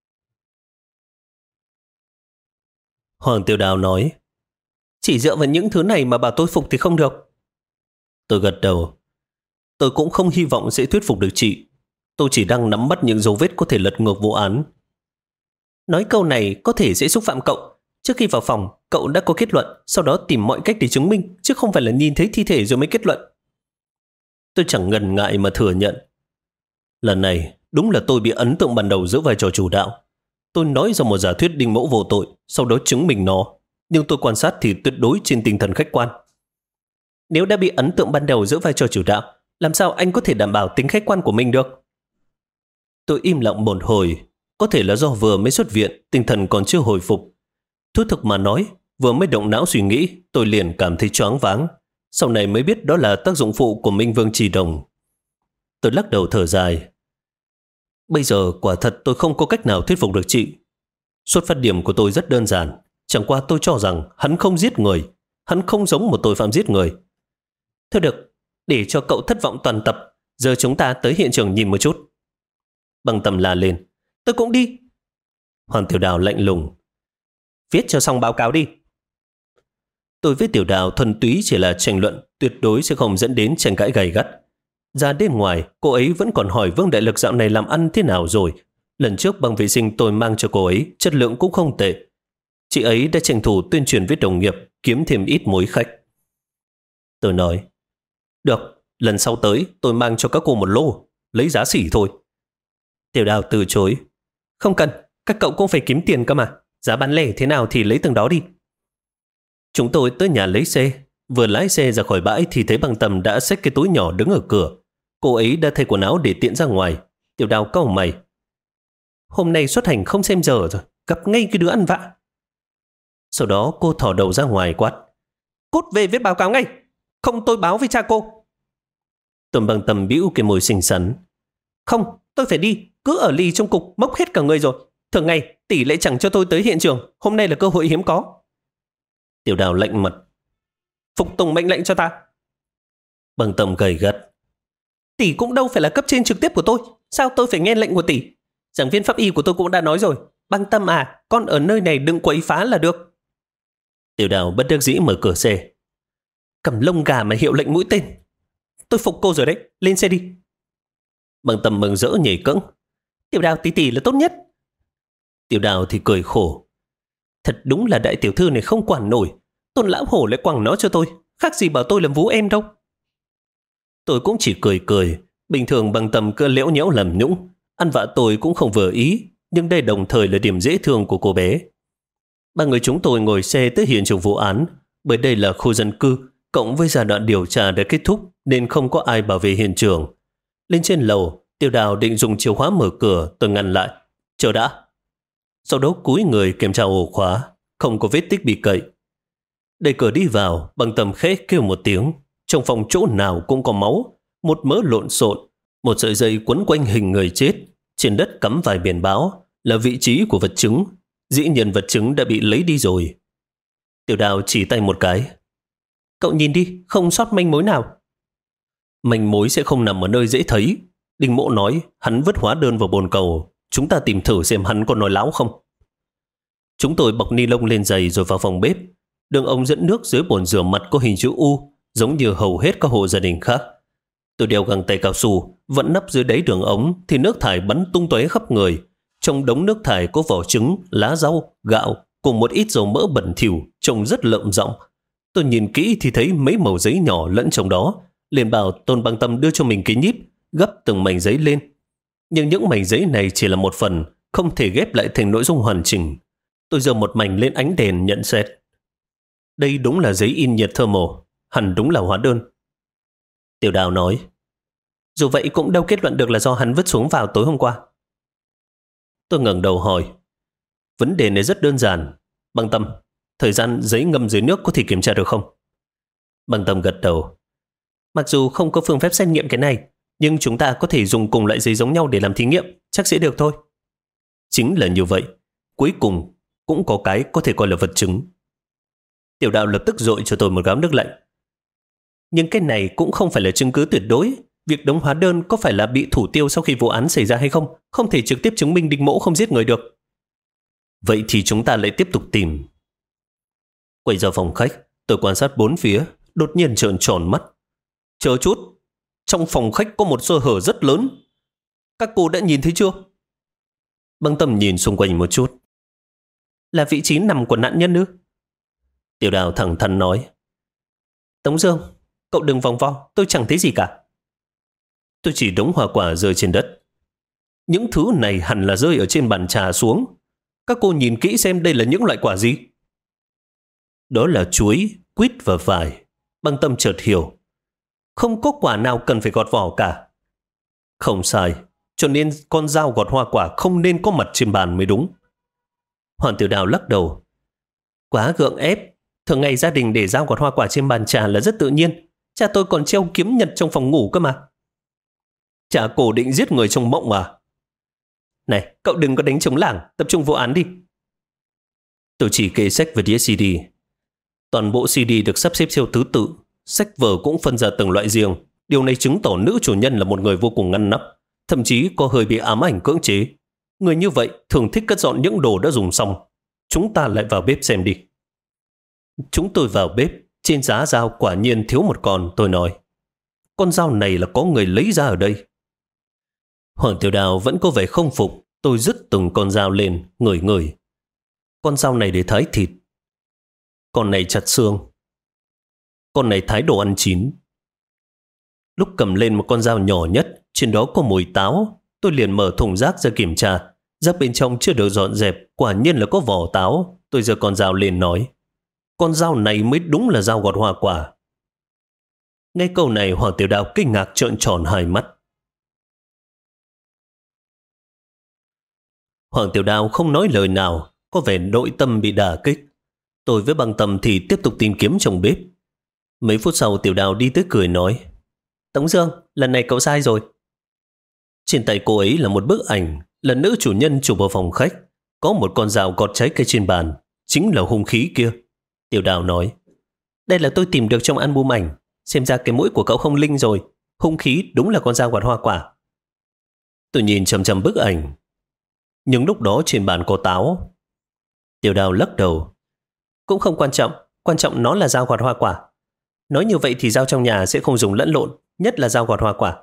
Hoàng Tiểu Đào nói, chỉ dựa vào những thứ này mà bảo tôi phục thì không được. Tôi gật đầu. Tôi cũng không hy vọng sẽ thuyết phục được chị. Tôi chỉ đang nắm bắt những dấu vết có thể lật ngược vụ án. Nói câu này có thể sẽ xúc phạm cậu. Trước khi vào phòng, cậu đã có kết luận, sau đó tìm mọi cách để chứng minh, chứ không phải là nhìn thấy thi thể rồi mới kết luận. Tôi chẳng ngần ngại mà thừa nhận. Lần này, đúng là tôi bị ấn tượng ban đầu giữa vai trò chủ đạo. Tôi nói ra một giả thuyết Đinh Mẫu vô tội, sau đó chứng minh nó. Nhưng tôi quan sát thì tuyệt đối trên tinh thần khách quan. Nếu đã bị ấn tượng ban đầu giữa vai trò chủ đạo, làm sao anh có thể đảm bảo tính khách quan của mình được? Tôi im lặng một hồi. Có thể là do vừa mới xuất viện, tinh thần còn chưa hồi phục. Thú thực mà nói, Vừa mới động não suy nghĩ, tôi liền cảm thấy choáng váng. Sau này mới biết đó là tác dụng phụ của Minh Vương Chỉ Đồng. Tôi lắc đầu thở dài. Bây giờ quả thật tôi không có cách nào thuyết phục được chị. Xuất phát điểm của tôi rất đơn giản. Chẳng qua tôi cho rằng hắn không giết người. Hắn không giống một tội phạm giết người. Thôi được, để cho cậu thất vọng toàn tập, giờ chúng ta tới hiện trường nhìn một chút. Bằng Tâm la lên. Tôi cũng đi. Hoàng Tiểu Đào lạnh lùng. Viết cho xong báo cáo đi. Tôi với Tiểu Đào thuần túy chỉ là tranh luận, tuyệt đối sẽ không dẫn đến tranh cãi gay gắt. Ra đến ngoài, cô ấy vẫn còn hỏi Vương Đại Lực dạo này làm ăn thế nào rồi. Lần trước băng vệ sinh tôi mang cho cô ấy, chất lượng cũng không tệ. Chị ấy đã tranh thủ tuyên truyền với đồng nghiệp, kiếm thêm ít mối khách. Tôi nói, được, lần sau tới tôi mang cho các cô một lô, lấy giá sỉ thôi. Tiểu Đào từ chối. Không cần, các cậu cũng phải kiếm tiền cơ mà. Giá bán lẻ thế nào thì lấy từng đó đi. Chúng tôi tới nhà lấy xe. Vừa lái xe ra khỏi bãi thì thấy Bằng Tâm đã xách cái túi nhỏ đứng ở cửa. Cô ấy đã thay quần áo để tiện ra ngoài. Tiểu Đào cau mày. Hôm nay xuất hành không xem giờ rồi, gặp ngay cái đứa ăn vạ. Sau đó cô thò đầu ra ngoài quát. Cút về viết báo cáo ngay, không tôi báo với cha cô. Tuần Bằng Tâm bĩu cái môi xinh xắn. Không, tôi phải đi, cứ ở lì trong cục mốc hết cả người rồi. Thường ngày tỷ lại chẳng cho tôi tới hiện trường, hôm nay là cơ hội hiếm có. Tiểu Đào lạnh mặt. Phục tùng mệnh lệnh cho ta. Bằng Tâm gầy gắt. Tỷ cũng đâu phải là cấp trên trực tiếp của tôi, sao tôi phải nghe lệnh của tỷ? Giảng viên pháp y của tôi cũng đã nói rồi. Bằng Tâm à, con ở nơi này đừng quấy phá là được. Tiểu Đào bất đắc dĩ mở cửa xe. Cầm lông gà mà hiệu lệnh mũi tên. Tôi phục cô rồi đấy, lên xe đi. Bằng Tâm mừng rỡ nhảy cẫng. Tiểu Đào tỷ là tốt nhất. Tiểu Đào thì cười khổ. Thật đúng là đại tiểu thư này không quản nổi. Tôn lão hổ lại quẳng nó cho tôi, khác gì bảo tôi làm vú em đâu. Tôi cũng chỉ cười cười. Bình thường Bằng Tâm cứ lẽo nhẽo làm nhũng, ăn vạ tôi cũng không vừa ý, nhưng đây đồng thời là điểm dễ thương của cô bé. Ba người chúng tôi ngồi xe tới hiện trường vụ án. Bởi đây là khu dân cư, cộng với giai đoạn điều tra đã kết thúc nên không có ai bảo vệ hiện trường. Lên trên lầu, Tiểu Đào định dùng chìa khóa mở cửa, tôi ngăn lại. Chờ đã. Sau đó cúi người kiểm tra ổ khóa, không có vết tích bị cậy. Đẩy cửa đi vào, Bằng Tâm khẽ kêu một tiếng. Trong phòng chỗ nào cũng có máu, một mớ lộn xộn, một sợi dây quấn quanh hình người chết. Trên đất cắm vài biển báo là vị trí của vật chứng. Dĩ nhiên vật chứng đã bị lấy đi rồi. Tiểu Đào chỉ tay một cái. Cậu nhìn đi, không sót manh mối nào. Manh mối sẽ không nằm ở nơi dễ thấy. Đinh Mộ nói hắn vứt hóa đơn vào bồn cầu. Chúng ta tìm thử xem hắn có nói láo không. Chúng tôi bọc ni lông lên giày rồi vào phòng bếp. Đường ống dẫn nước dưới bồn rửa mặt có hình chữ U, giống như hầu hết các hộ gia đình khác. Tôi đeo găng tay cao su, vẫn nắp dưới đáy đường ống thì nước thải bắn tung tóe khắp người. Trong đống nước thải có vỏ trứng, lá rau, gạo cùng một ít dầu mỡ bẩn thỉu, trông rất lợm giọng. Tôi nhìn kỹ thì thấy mấy mẩu giấy nhỏ lẫn trong đó. Liền bảo Tôn Bằng Tâm đưa cho mình cái nhíp, gấp từng mảnh giấy lên. Nhưng những mảnh giấy này chỉ là một phần, không thể ghép lại thành nội dung hoàn chỉnh. Tôi giơ một mảnh lên ánh đèn nhận xét. Đây đúng là giấy in nhiệt thermal, hẳn đúng là hóa đơn. Tiểu Đào nói. Dù vậy cũng đâu kết luận được là do hắn vứt xuống vào tối hôm qua. Tôi ngẩng đầu hỏi. Vấn đề này rất đơn giản. Bằng Tâm, thời gian giấy ngâm dưới nước có thể kiểm tra được không? Bằng Tâm gật đầu. Mặc dù không có phương pháp xét nghiệm cái này, nhưng chúng ta có thể dùng cùng loại giấy giống nhau để làm thí nghiệm, chắc sẽ được thôi. Chính là như vậy. Cuối cùng cũng có cái có thể coi là vật chứng. Tiểu Đào lập tức dội cho tôi một gáo nước lạnh. Nhưng cái này cũng không phải là chứng cứ tuyệt đối. Việc đóng hóa đơn có phải là bị thủ tiêu sau khi vụ án xảy ra hay không, không thể trực tiếp chứng minh Đinh Mỗ không giết người được. Vậy thì chúng ta lại tiếp tục tìm. Quay ra phòng khách, tôi quan sát bốn phía, đột nhiên trợn tròn mắt. Chờ chút, trong phòng khách có một sơ hở rất lớn. Các cô đã nhìn thấy chưa? Bằng Tâm nhìn xung quanh một chút. Là vị trí nằm của nạn nhân ư? Tiểu Đào thẳng thắn nói. Tống Dương, cậu đừng vòng vo, tôi chẳng thấy gì cả. Tôi chỉ đống hoa quả rơi trên đất. Những thứ này hẳn là rơi ở trên bàn trà xuống. Các cô nhìn kỹ xem đây là những loại quả gì. Đó là chuối, quýt và vải. Bằng Tâm chợt hiểu. Không có quả nào cần phải gọt vỏ cả. Không sai, cho nên con dao gọt hoa quả không nên có mặt trên bàn mới đúng. Hoàn Tiểu Đào lắc đầu. Quá gượng ép. Thường ngày gia đình để dao gọt hoa quả trên bàn trà là rất tự nhiên. Cha tôi còn treo kiếm nhật trong phòng ngủ cơ mà. Cha cổ định giết người trong mộng à? Này, cậu đừng có đánh trống lảng, tập trung vụ án đi. Tôi chỉ kê sách và đĩa CD. Toàn bộ CD được sắp xếp theo thứ tự, sách vở cũng phân ra từng loại riêng. Điều này chứng tỏ nữ chủ nhân là một người vô cùng ngăn nắp, thậm chí có hơi bị ám ảnh cưỡng chế. Người như vậy thường thích cất dọn những đồ đã dùng xong. Chúng ta lại vào bếp xem đi. Chúng tôi vào bếp, trên giá dao quả nhiên thiếu một con, tôi nói. Con dao này là có người lấy ra ở đây. Hoàng Tiểu Đào vẫn có vẻ không phục, tôi dứt từng con dao lên, ngửi. Con dao này để thái thịt. Con này chặt xương. Con này thái đồ ăn chín. Lúc cầm lên một con dao nhỏ nhất, trên đó có mùi táo, tôi liền mở thùng rác ra kiểm tra. Rác bên trong chưa được dọn dẹp, quả nhiên là có vỏ táo. Tôi giơ con dao lên nói, con dao này mới đúng là dao gọt hoa quả. Nghe câu này, Hoàng Tiểu Đào kinh ngạc trợn tròn hai mắt. Hoàng Tiểu Đào không nói lời nào, có vẻ nội tâm bị đả kích. Tôi với Băng Tâm thì tiếp tục tìm kiếm trong bếp. Mấy phút sau Tiểu Đào đi tới cười nói, Tống Dương, lần này cậu sai rồi. Trên tay cô ấy là một bức ảnh, là nữ chủ nhân chụp ở phòng khách. Có một con dao gọt trái cây trên bàn, chính là hung khí kia. Tiểu Đào nói, đây là tôi tìm được trong album ảnh. Xem ra cái mũi của cậu không linh rồi. Hung khí đúng là con dao gọt hoa quả. Tôi nhìn chằm chằm bức ảnh, nhưng lúc đó trên bàn có táo. Tiểu Đào lắc đầu, cũng không quan trọng nó là dao gọt hoa quả. Nói như vậy thì dao trong nhà sẽ không dùng lẫn lộn, nhất là dao gọt hoa quả.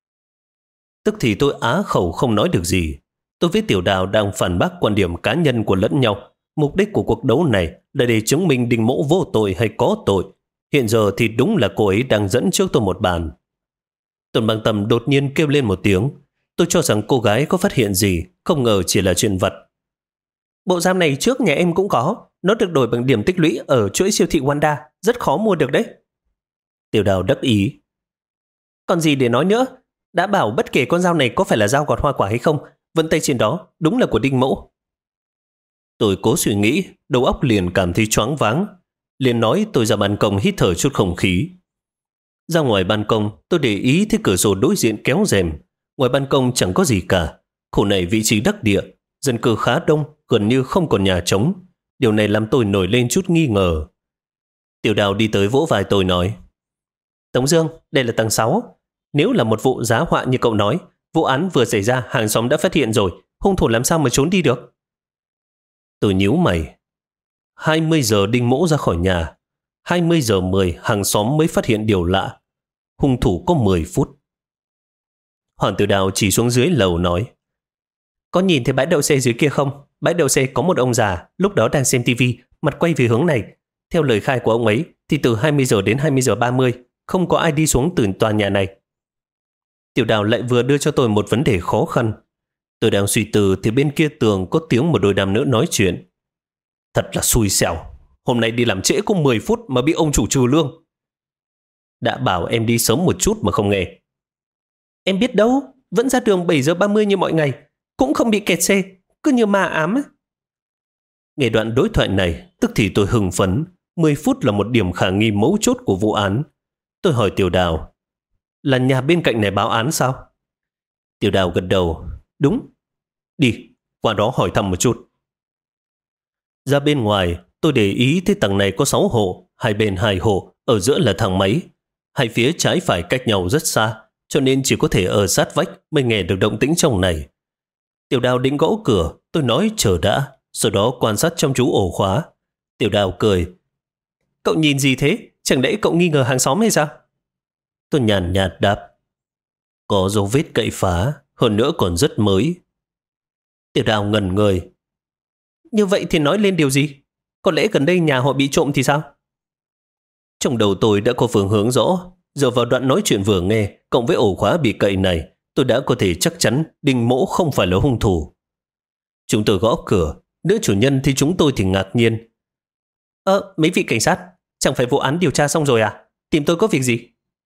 Tức thì tôi á khẩu không nói được gì. Tôi với Tiểu Đào đang phản bác quan điểm cá nhân của lẫn nhau. Mục đích của cuộc đấu này là để chứng minh Đinh Mỗ vô tội hay có tội. Hiện giờ thì đúng là cô ấy đang dẫn trước tôi một bàn. Tuần Băng Tâm đột nhiên kêu lên một tiếng. Tôi cho rằng cô gái có phát hiện gì, không ngờ chỉ là chuyện vặt. Bộ dao này trước nhà em cũng có. Nó được đổi bằng điểm tích lũy ở chuỗi siêu thị Wanda. Rất khó mua được đấy. Tiểu Đào đắc ý. Còn gì để nói nữa? Đã bảo bất kể con dao này có phải là dao gọt hoa quả hay không, vân tay trên đó đúng là của Đinh Mỗ. Tôi cố suy nghĩ, đầu óc liền cảm thấy choáng váng. Liền nói tôi ra ban công hít thở chút không khí. Ra ngoài ban công, tôi để ý thấy cửa sổ đối diện kéo rèm. Ngoài ban công chẳng có gì cả. Khu này vị trí đắc địa, dân cư khá đông, gần như không còn nhà trống. Điều này làm tôi nổi lên chút nghi ngờ. Tiểu Đào đi tới vỗ vai tôi nói, Tống Dương, đây là tầng 6. Nếu là một vụ giá họa như cậu nói, vụ án vừa xảy ra hàng xóm đã phát hiện rồi, hung thủ làm sao mà trốn đi được? Tôi nhíu mày. 20 giờ Đinh Mỗ ra khỏi nhà, 20 giờ 10 hàng xóm mới phát hiện điều lạ. Hung thủ có 10 phút. Hoàng Tiểu Đào chỉ xuống dưới lầu nói, có nhìn thấy bãi đậu xe dưới kia không? Bãi đậu xe có một ông già, lúc đó đang xem tivi, mặt quay về hướng này. Theo lời khai của ông ấy, thì từ 20 giờ đến 20 giờ 30, không có ai đi xuống từ tòa nhà này. Tiểu Đào lại vừa đưa cho tôi một vấn đề khó khăn. Tôi đang suy tư thì bên kia tường có tiếng một đôi nam nữ nói chuyện. Thật là xui xẻo. Hôm nay đi làm trễ có 10 phút mà bị ông chủ trừ lương. Đã bảo em đi sớm một chút mà không nghe. Em biết đâu, vẫn ra đường 7 giờ 30 như mọi ngày. Cũng không bị kẹt xe, cứ như ma ám ấy. Nghe đoạn đối thoại này, tức thì tôi hưng phấn. 10 phút là một điểm khả nghi mấu chốt của vụ án. Tôi hỏi Tiểu Đào, là nhà bên cạnh này báo án sao? Tiểu Đào gật đầu, đúng. Đi, qua đó hỏi thăm một chút. Ra bên ngoài, tôi để ý thấy tầng này có 6 hộ, hai bên 2 hộ, ở giữa là thang máy. Hai phía trái phải cách nhau rất xa, cho nên chỉ có thể ở sát vách mới nghe được động tĩnh trong này. Tiểu Đào định gõ cửa, tôi nói chờ đã, sau đó quan sát chăm chú ổ khóa. Tiểu Đào cười. Cậu nhìn gì thế? Chẳng lẽ cậu nghi ngờ hàng xóm hay sao? Tôi nhàn nhạt đáp. Có dấu vết cậy phá, hơn nữa còn rất mới. Tiểu Đào ngẩn người. Như vậy thì nói lên điều gì? Có lẽ gần đây nhà họ bị trộm thì sao? Trong đầu tôi đã có phương hướng rõ. Dựa vào đoạn nói chuyện vừa nghe, cộng với ổ khóa bị cậy này, tôi đã có thể chắc chắn Đinh Mỗ không phải là hung thủ. Chúng tôi gõ cửa, nữ chủ nhân thì chúng tôi thì ngạc nhiên. Mấy vị cảnh sát, chẳng phải vụ án điều tra xong rồi à? Tìm tôi có việc gì?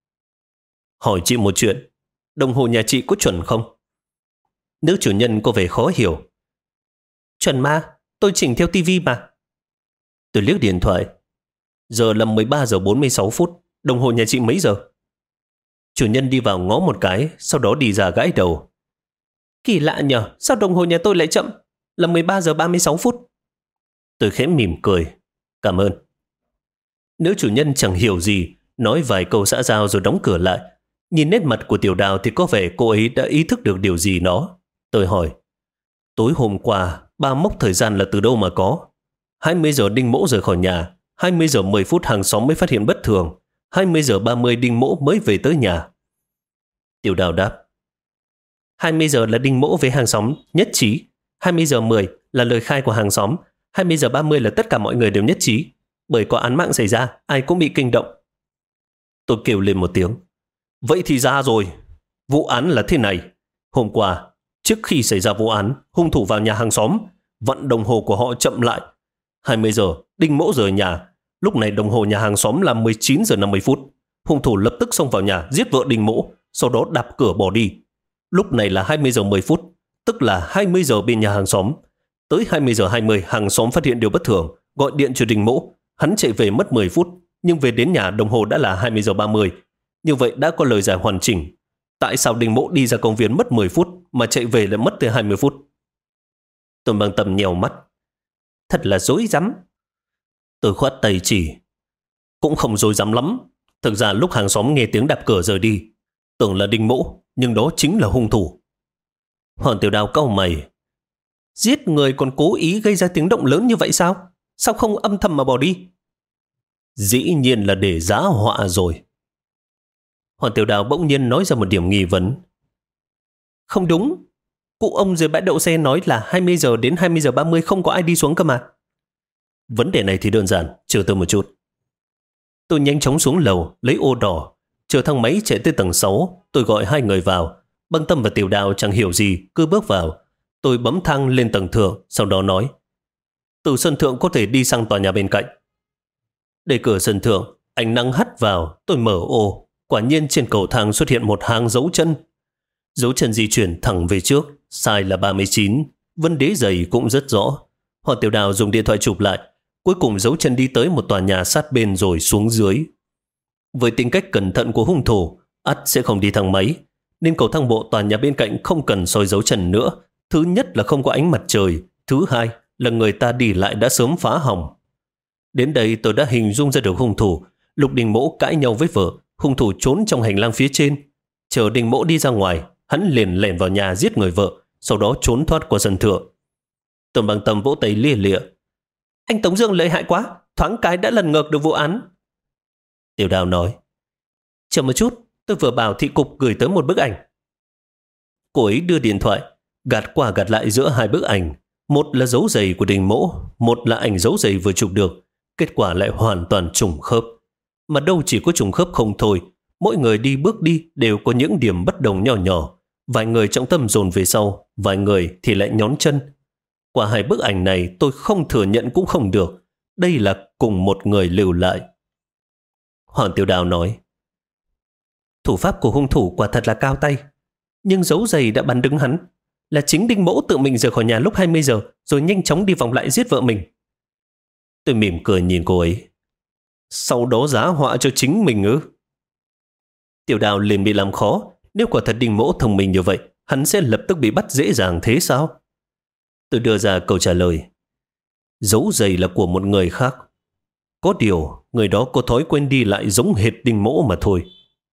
Hỏi chị một chuyện, đồng hồ nhà chị có chuẩn không? Nữ chủ nhân có vẻ khó hiểu. Chuẩn mà, tôi chỉnh theo tivi mà. Tôi liếc điện thoại. Giờ là 13 giờ 46 phút. Đồng hồ nhà chị mấy giờ? Chủ nhân đi vào ngó một cái, sau đó đi ra gãi đầu. Kỳ lạ nhờ, sao đồng hồ nhà tôi lại chậm? Là 13 giờ 36 phút. Tôi khẽ mỉm cười. Cảm ơn. Nữ chủ nhân chẳng hiểu gì, nói vài câu xã giao rồi đóng cửa lại. Nhìn nét mặt của Tiểu Đào thì có vẻ cô ấy đã ý thức được điều gì đó. Tôi hỏi, tối hôm qua, ba mốc thời gian là từ đâu mà có? 20 giờ Đinh Mỗ rời khỏi nhà, 20 giờ 10 phút hàng xóm mới phát hiện bất thường, 20 giờ 30 Đinh Mỗ mới về tới nhà. Tiểu Đào đáp, 20 giờ là Đinh Mỗ với hàng xóm nhất trí, 20 giờ 10 là lời khai của hàng xóm, 20 giờ 30 là tất cả mọi người đều nhất trí. Bởi có án mạng xảy ra, ai cũng bị kinh động. Tôi kêu lên một tiếng. Vậy thì ra rồi. Vụ án là thế này. Hôm qua, trước khi xảy ra vụ án, hung thủ vào nhà hàng xóm, vặn đồng hồ của họ chậm lại. 20 giờ, Đinh Mỗ rời nhà. Lúc này đồng hồ nhà hàng xóm là 19 giờ 50 phút. Hung thủ lập tức xông vào nhà, giết vợ Đinh Mỗ, sau đó đạp cửa bỏ đi. Lúc này là 20 giờ 10 phút, tức là 20 giờ bên nhà hàng xóm. Tới 20 giờ 20, hàng xóm phát hiện điều bất thường, gọi điện cho Đinh Mỗ. Hắn chạy về mất 10 phút, nhưng về đến nhà đồng hồ đã là 20 giờ 30. Như vậy đã có lời giải hoàn chỉnh. Tại sao Đinh Mỗ đi ra công viên mất 10 phút mà chạy về lại mất tới 20 phút? Tôi Bằng Tâm nhèo mắt. Thật là rối rắm. Tôi khoát tay chỉ. Cũng không rối rắm lắm. Thực ra lúc hàng xóm nghe tiếng đạp cửa rời đi, tưởng là Đinh Mỗ, nhưng đó chính là hung thủ. Hoàng Tiểu Đào cau mày. Giết người còn cố ý gây ra tiếng động lớn như vậy sao? Sao không âm thầm mà bỏ đi? Dĩ nhiên là để giá họa rồi. Hoàng Tiểu Đào bỗng nhiên nói ra một điểm nghi vấn. Không đúng. Cụ ông dưới bãi đậu xe nói là 20 giờ đến 20 giờ 30 không có ai đi xuống cơ mà. Vấn đề này thì đơn giản, chờ tôi một chút. Tôi nhanh chóng xuống lầu, lấy ô đỏ. Chờ thang máy chạy tới tầng 6, tôi gọi hai người vào. Băng Tâm và Tiểu Đào chẳng hiểu gì, cứ bước vào. Tôi bấm thang lên tầng thượng, sau đó nói. Từ sân thượng có thể đi sang tòa nhà bên cạnh. Đẩy cửa sân thượng, ánh nắng hắt vào, tôi mở ô. Quả nhiên trên cầu thang xuất hiện một hàng dấu chân. Dấu chân di chuyển thẳng về trước, size là 39, vân đế giày cũng rất rõ. Hoàng Tiểu Đào dùng điện thoại chụp lại, cuối cùng dấu chân đi tới một tòa nhà sát bên rồi xuống dưới. Với tính cách cẩn thận của hung thủ, ắt sẽ không đi thang máy, nên cầu thang bộ tòa nhà bên cạnh không cần soi dấu chân nữa. Thứ nhất là không có ánh mặt trời, thứ hai là người ta đi lại đã sớm phá hỏng. Đến đây tôi đã hình dung ra được hung thủ. Lúc Đinh Mỗ cãi nhau với vợ, hung thủ trốn trong hành lang phía trên. Chờ Đinh Mỗ đi ra ngoài, hắn liền lẻn vào nhà giết người vợ, sau đó trốn thoát qua sân thượng. Tôn Bằng Tâm vỗ tay lia lịa. Anh Tống Dương lợi hại quá, thoáng cái đã lần ngược được vụ án. Tiểu Đào nói. Chờ một chút, tôi vừa bảo thị cục gửi tới một bức ảnh. Cô ấy đưa điện thoại, gạt qua gạt lại giữa hai bức ảnh. Một là dấu giày của Đinh Mỗ, một là ảnh dấu giày vừa chụp được. Kết quả lại hoàn toàn trùng khớp. Mà đâu chỉ có trùng khớp không thôi, mỗi người đi bước đi đều có những điểm bất đồng nhỏ nhỏ. Vài người trọng tâm dồn về sau, vài người thì lại nhón chân. Qua hai bức ảnh này tôi không thừa nhận cũng không được. Đây là cùng một người lưu lại. Hoàng Tiểu Đào nói. Thủ pháp của hung thủ quả thật là cao tay. Nhưng dấu giày đã bắn đứng hắn. Là chính Đinh Mỗ tự mình rời khỏi nhà lúc 20 giờ rồi nhanh chóng đi vòng lại giết vợ mình. Tôi mỉm cười nhìn cô ấy. Sau đó giá họa cho chính mình ư? Tiểu Đào liền bị làm khó. Nếu quả thật Đinh Mỗ thông minh như vậy, hắn sẽ lập tức bị bắt dễ dàng thế sao? Tôi đưa ra câu trả lời. Dấu giày là của một người khác. Có điều, người đó có thói quen đi lại giống hệt Đinh Mỗ mà thôi.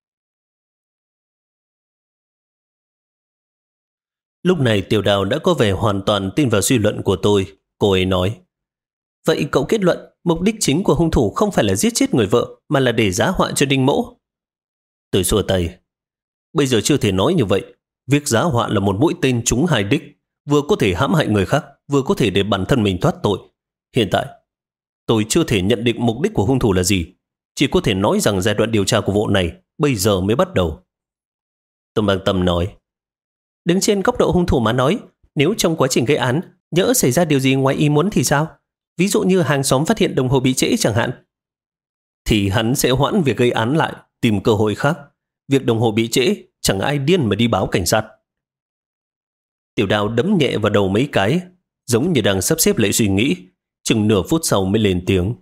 Lúc này Tiểu Đào đã có vẻ hoàn toàn tin vào suy luận của tôi. Cô ấy nói. Vậy cậu kết luận mục đích chính của hung thủ không phải là giết chết người vợ mà là để giá họa cho Đinh Mỗ? Tôi xua tay. Bây giờ chưa thể nói như vậy. Việc giá họa là một mũi tên trúng hai đích, vừa có thể hãm hại người khác, vừa có thể để bản thân mình thoát tội. Hiện tại, tôi chưa thể nhận định mục đích của hung thủ là gì. Chỉ có thể nói rằng giai đoạn điều tra của vụ này bây giờ mới bắt đầu. Tôn Bằng Tâm nói. Đứng trên góc độ hung thủ mà nói, nếu trong quá trình gây án nhỡ xảy ra điều gì ngoài ý muốn thì sao? Ví dụ như hàng xóm phát hiện đồng hồ bị trễ chẳng hạn. Thì hắn sẽ hoãn việc gây án lại, tìm cơ hội khác. Việc đồng hồ bị trễ, chẳng ai điên mà đi báo cảnh sát. Tiểu Đào đấm nhẹ vào đầu mấy cái, giống như đang sắp xếp lại suy nghĩ. Chừng nửa phút sau mới lên tiếng.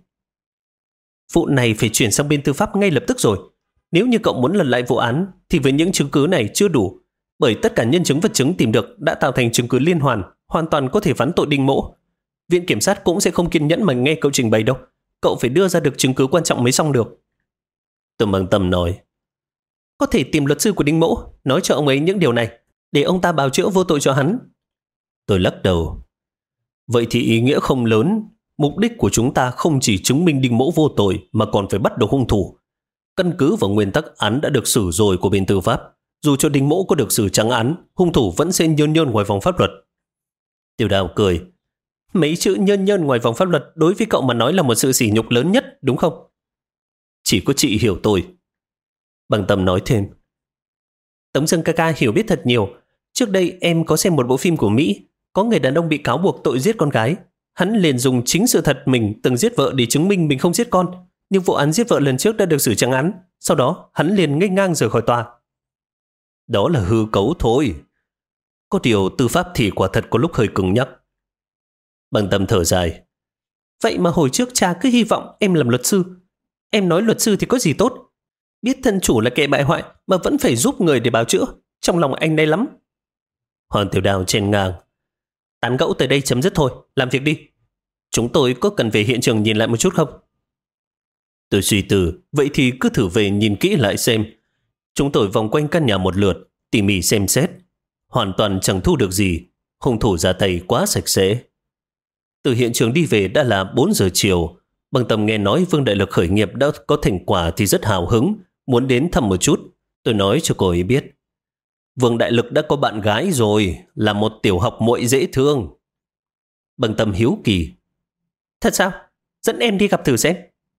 Vụ này phải chuyển sang bên tư pháp ngay lập tức rồi. Nếu như cậu muốn lần lại vụ án thì với những chứng cứ này chưa đủ, bởi tất cả nhân chứng vật chứng tìm được đã tạo thành chứng cứ liên hoàn toàn có thể phán tội Đinh Mỗ. Viện kiểm sát cũng sẽ không kiên nhẫn mà nghe cậu trình bày đâu. Cậu phải đưa ra được chứng cứ quan trọng mới xong được. Tưởng Bằng Tâm nói, có thể tìm luật sư của Đinh Mỗ, nói cho ông ấy những điều này, để ông ta bào chữa vô tội cho hắn. Tôi lắc đầu. Vậy thì ý nghĩa không lớn. Mục đích của chúng ta không chỉ chứng minh Đinh Mỗ vô tội mà còn phải bắt được hung thủ. Căn cứ vào nguyên tắc án đã được xử rồi của bên tư pháp, dù cho Đinh Mỗ có được xử trắng án, hung thủ vẫn sẽ nhơn nhơn ngoài vòng pháp luật. Tiểu Đào cười. Mấy chữ nhơn nhơn ngoài vòng pháp luật đối với cậu mà nói là một sự sỉ nhục lớn nhất, đúng không? Chỉ có chị hiểu tôi. Bằng Tâm nói thêm. Tống Dương ca ca hiểu biết thật nhiều. Trước đây em có xem một bộ phim của Mỹ, có người đàn ông bị cáo buộc tội giết con gái. Hắn liền dùng chính sự thật mình từng giết vợ để chứng minh mình không giết con. Nhưng vụ án giết vợ lần trước đã được xử trắng án. Sau đó hắn liền nghênh ngang rời khỏi tòa. Đó là hư cấu thôi. Có điều tư pháp thì quả thật có lúc hơi cứng nhắc. Bằng Tâm thở dài. Vậy mà hồi trước cha cứ hy vọng em làm luật sư. Em nói luật sư thì có gì tốt? Biết thân chủ là kẻ bại hoại mà vẫn phải giúp người để bào chữa. Trong lòng anh đây lắm. Hoàng Tiểu Đào chen ngang. Tán gẫu tới đây chấm dứt thôi, làm việc đi. Chúng tôi có cần về hiện trường nhìn lại một chút không? Tôi suy tư, vậy thì cứ thử về nhìn kỹ lại xem. Chúng tôi vòng quanh căn nhà một lượt, tỉ mỉ xem xét. Hoàn toàn chẳng thu được gì. Hung thủ ra tay quá sạch sẽ. Từ hiện trường đi về đã là 4 giờ chiều. Bằng Tâm nghe nói Vương Đại Lực khởi nghiệp đã có thành quả thì rất hào hứng, muốn đến thăm một chút. Tôi nói cho cô ấy biết. Vương Đại Lực đã có bạn gái rồi, là một tiểu học muội dễ thương. Bằng Tâm hiếu kỳ. Thật sao? Dẫn em đi gặp thử xem.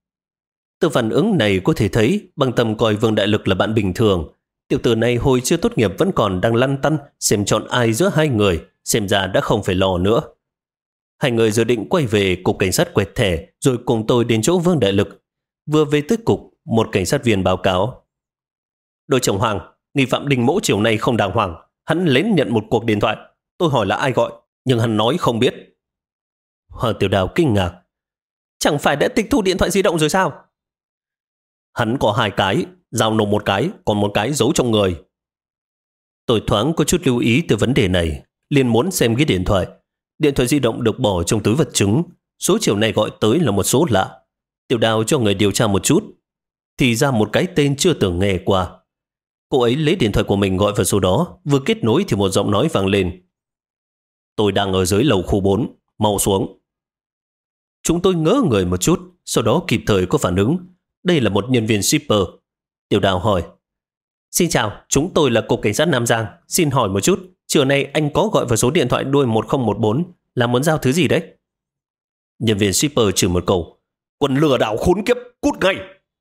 Từ phản ứng này có thể thấy Bằng Tâm coi Vương Đại Lực là bạn bình thường. Tiểu tử này hồi chưa tốt nghiệp vẫn còn đang lăn tăn xem chọn ai giữa hai người, xem ra đã không phải lo nữa. Hai người dự định quay về cục cảnh sát quẹt thẻ rồi cùng tôi đến chỗ Vương Đại Lực. Vừa về tới cục, một cảnh sát viên báo cáo. Đội trưởng Hoàng, nghi phạm Đinh Mỗ chiều nay không đàng hoàng. Hắn lén nhận một cuộc điện thoại. Tôi hỏi là ai gọi, nhưng hắn nói không biết. Hoàng Tiểu Đào kinh ngạc. Chẳng phải đã tịch thu điện thoại di động rồi sao? Hắn có 2 cái, giao nộp 1 cái, còn 1 cái giấu trong người. Tôi thoáng có chút lưu ý từ vấn đề này, liền muốn xem cái điện thoại. Điện thoại di động được bỏ trong túi vật chứng. Số chiều nay gọi tới là một số lạ. Tiểu Đào cho người điều tra một chút, thì ra một cái tên chưa từng nghe qua. Cô ấy lấy điện thoại của mình gọi vào số đó, vừa kết nối thì một giọng nói vang lên. Tôi đang ở dưới lầu khu 4, mau xuống. Chúng tôi ngỡ người một chút, sau đó kịp thời có phản ứng. Đây là một nhân viên shipper. Tiểu Đào hỏi. Xin chào, chúng tôi là Cục Cảnh sát Nam Giang. Xin hỏi một chút, chiều nay anh có gọi vào số điện thoại đuôi 1014 là muốn giao thứ gì đấy? Nhân viên shipper chửi một câu. Quân lừa đảo khốn kiếp, cút ngay.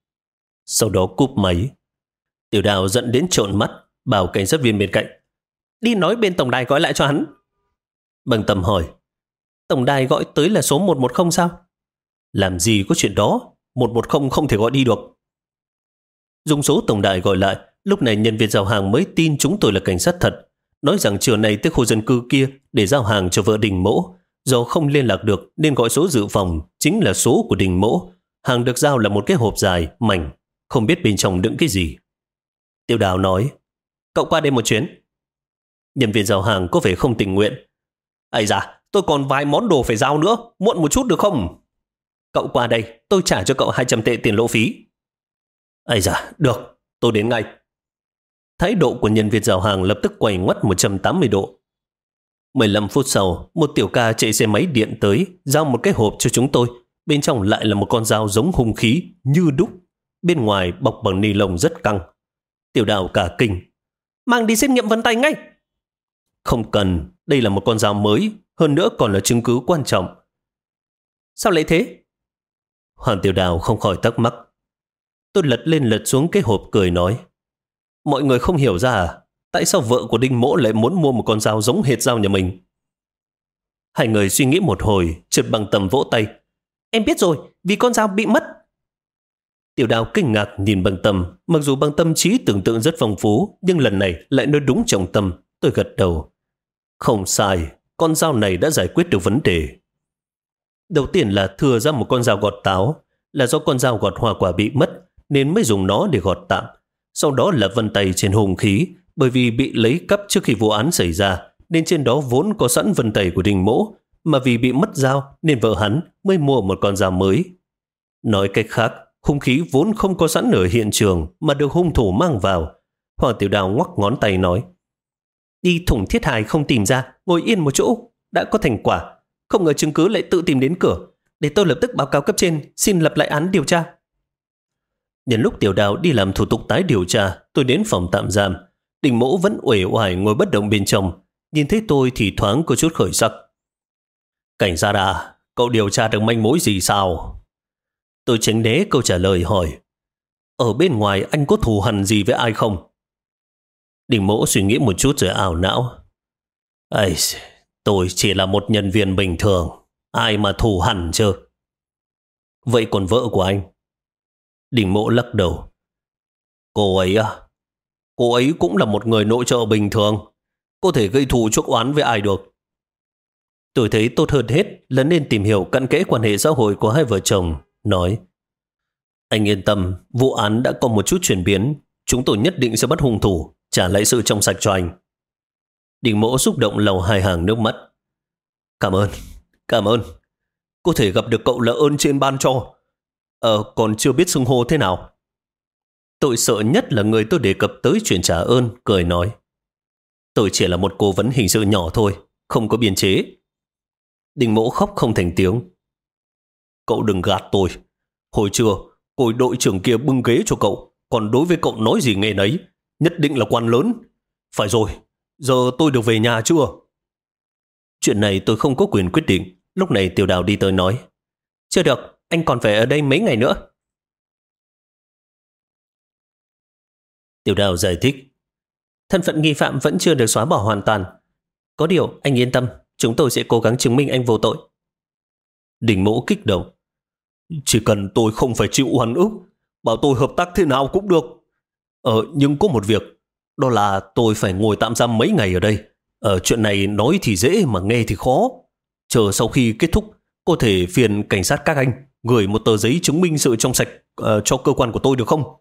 Sau đó cúp máy. Tiểu Đào giận đến trợn mắt, bảo cảnh sát viên bên cạnh. Đi nói bên tổng đài gọi lại cho hắn. Bằng Tâm hỏi. Tổng đài gọi tới là số 110 sao? Làm gì có chuyện đó, 110 không thể gọi đi được. Dùng số tổng đài gọi lại, lúc này nhân viên giao hàng mới tin chúng tôi là cảnh sát thật. Nói rằng chiều nay tới khu dân cư kia để giao hàng cho vợ Đình Mỗ. Do không liên lạc được nên gọi số dự phòng, chính là số của Đình Mỗ. Hàng được giao là một cái hộp dài, mảnh, không biết bên trong đựng cái gì. Tiểu Đào nói. Cậu qua đây một chuyến. Nhân viên giao hàng có vẻ không tình nguyện. Ây da, tôi còn vài món đồ phải giao nữa, muộn một chút được không? Cậu qua đây, tôi trả cho cậu 200 tệ tiền lộ phí. Ây da, được, tôi đến ngay. Thái độ của nhân viên giao hàng lập tức quay ngoắt 180 độ. 15 phút sau, một tiểu ca chạy xe máy điện tới, giao một cái hộp cho chúng tôi. Bên trong lại là một con dao giống hung khí, như đúc. Bên ngoài bọc bằng ni lông rất căng. Tiểu Đào cả kinh. Mang đi xét nghiệm vân tay ngay. Không cần, đây là một con dao mới, hơn nữa còn là chứng cứ quan trọng. Sao lại thế? Hoàng Tiểu Đào không khỏi thắc mắc. Tôi lật lên lật xuống cái hộp cười nói. Mọi người không hiểu ra à? Tại sao vợ của Đinh Mỗ lại muốn mua một con dao giống hệt dao nhà mình? Hai người suy nghĩ một hồi, chợt Bằng Tâm vỗ tay. Em biết rồi, vì con dao bị mất. Tiểu Đào kinh ngạc nhìn Bằng Tâm. Mặc dù Bằng Tâm trí tưởng tượng rất phong phú, nhưng lần này lại nói đúng trọng tâm. Tôi gật đầu. Không sai, con dao này đã giải quyết được vấn đề. Đầu tiên là thừa ra một con dao gọt táo, là do con dao gọt hoa quả bị mất nên mới dùng nó để gọt tạm. Sau đó là vân tay trên hung khí, bởi vì bị lấy cắp trước khi vụ án xảy ra nên trên đó vốn có sẵn vân tay của Đình Mỗ, mà vì bị mất dao nên vợ hắn mới mua một con dao mới. Nói cách khác, hung khí vốn không có sẵn ở hiện trường mà được hung thủ mang vào. Hoàng Tiểu Đào ngoắc ngón tay nói: đi thủng thiết hài không tìm ra, ngồi yên một chỗ, đã có thành quả. Không ngờ chứng cứ lại tự tìm đến cửa. Để tôi lập tức báo cáo cấp trên, xin lập lại án điều tra. Nhân lúc Tiểu Đào đi làm thủ tục tái điều tra, tôi đến phòng tạm giam. Đình Mỗ vẫn uể oải ngồi bất động bên trong. Nhìn thấy tôi thì thoáng có chút khởi sắc. Cảnh sát à, cậu điều tra được manh mối gì sao? Tôi tránh né câu trả lời hỏi: ở bên ngoài anh có thù hằn gì với ai không? Đình Mỗ suy nghĩ một chút rồi ảo não: Ây, tôi chỉ là một nhân viên bình thường, ai mà thù hằn chứ? Vậy còn vợ của anh? Đình Mỗ lắc đầu: cô ấy à? Cô ấy cũng là một người nội trợ bình thường, có thể gây thù chuốc oán với ai được. Tôi thấy tốt hơn hết là nên tìm hiểu cặn kẽ quan hệ xã hội của hai vợ chồng, nói: anh yên tâm, vụ án đã có một chút chuyển biến, chúng tôi nhất định sẽ bắt hung thủ, trả lại sự trong sạch cho anh. Đình Mỗ xúc động lau hai hàng nước mắt: cảm ơn, có thể gặp được cậu là ơn trên ban cho. Còn chưa biết xưng hô thế nào. Tôi sợ nhất là người tôi đề cập tới chuyện trả ơn, cười nói: tôi chỉ là một cố vấn hình sự nhỏ thôi, không có biên chế. Đình Mỗ khóc không thành tiếng: cậu đừng gạt tôi. Hồi trưa, cô đội trưởng kia bưng ghế cho cậu, còn đối với cậu nói gì nghe nấy, nhất định là quan lớn. Phải rồi, giờ tôi được về nhà chưa? Chuyện này tôi không có quyền quyết định. Lúc này Tiểu Đào đi tới nói: chưa được, anh còn phải ở đây mấy ngày nữa. Tiểu Đào giải thích: thân phận nghi phạm vẫn chưa được xóa bỏ hoàn toàn. Có điều anh yên tâm, chúng tôi sẽ cố gắng chứng minh anh vô tội. Đình Mỗ kích động: chỉ cần tôi không phải chịu oan ức, bảo tôi hợp tác thế nào cũng được. Nhưng có một việc, đó là tôi phải ngồi tạm giam mấy ngày ở đây. Chuyện này nói thì dễ mà nghe thì khó. Chờ sau khi kết thúc, có thể phiền cảnh sát các anh gửi một tờ giấy chứng minh sự trong sạch cho cơ quan của tôi được không?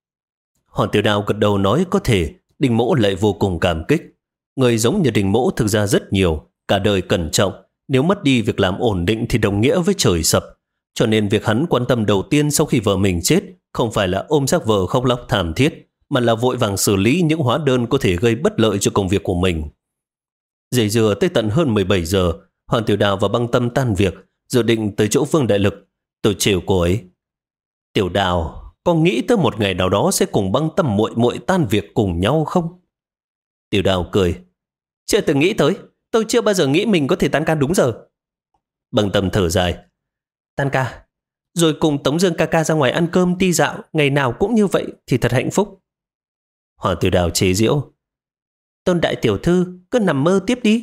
Hoàng Tiểu Đào gật đầu nói có thể. Đình Mỗ lại vô cùng cảm kích. Người giống như Đình Mỗ thực ra rất nhiều, cả đời cẩn trọng. Nếu mất đi việc làm ổn định thì đồng nghĩa với trời sập. Cho nên việc hắn quan tâm đầu tiên sau khi vợ mình chết không phải là ôm xác vợ khóc lóc thảm thiết, mà là vội vàng xử lý những hóa đơn có thể gây bất lợi cho công việc của mình. Dày dừa tới tận hơn 17 giờ, Hoàng Tiểu Đào và Băng Tâm tan việc, dự định tới chỗ Vương Đại Lực. Tôi trêu cô ấy: Tiểu Đào, có nghĩ tới một ngày nào đó sẽ cùng Băng Tâm muội muội tan việc cùng nhau không? Tiểu Đào cười: chưa từng nghĩ tới, tôi chưa bao giờ nghĩ mình có thể tan ca đúng giờ. Băng Tâm thở dài: tan ca, rồi cùng Tống Dương ca ca ra ngoài ăn cơm đi dạo, ngày nào cũng như vậy thì thật hạnh phúc. Hoàng Tiểu Đào chế giễu: Tôn đại tiểu thư cứ nằm mơ tiếp đi.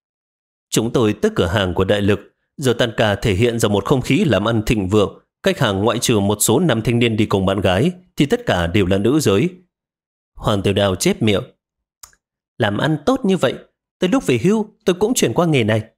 Chúng tôi tới cửa hàng của Đại Lực, giờ tan ca thể hiện ra một không khí làm ăn thịnh vượng. Khách hàng ngoại trừ một số nam thanh niên đi cùng bạn gái thì tất cả đều là nữ giới. Hoàng Tiểu Đào chép miệng: làm ăn tốt như vậy, tới lúc về hưu tôi cũng chuyển qua nghề này.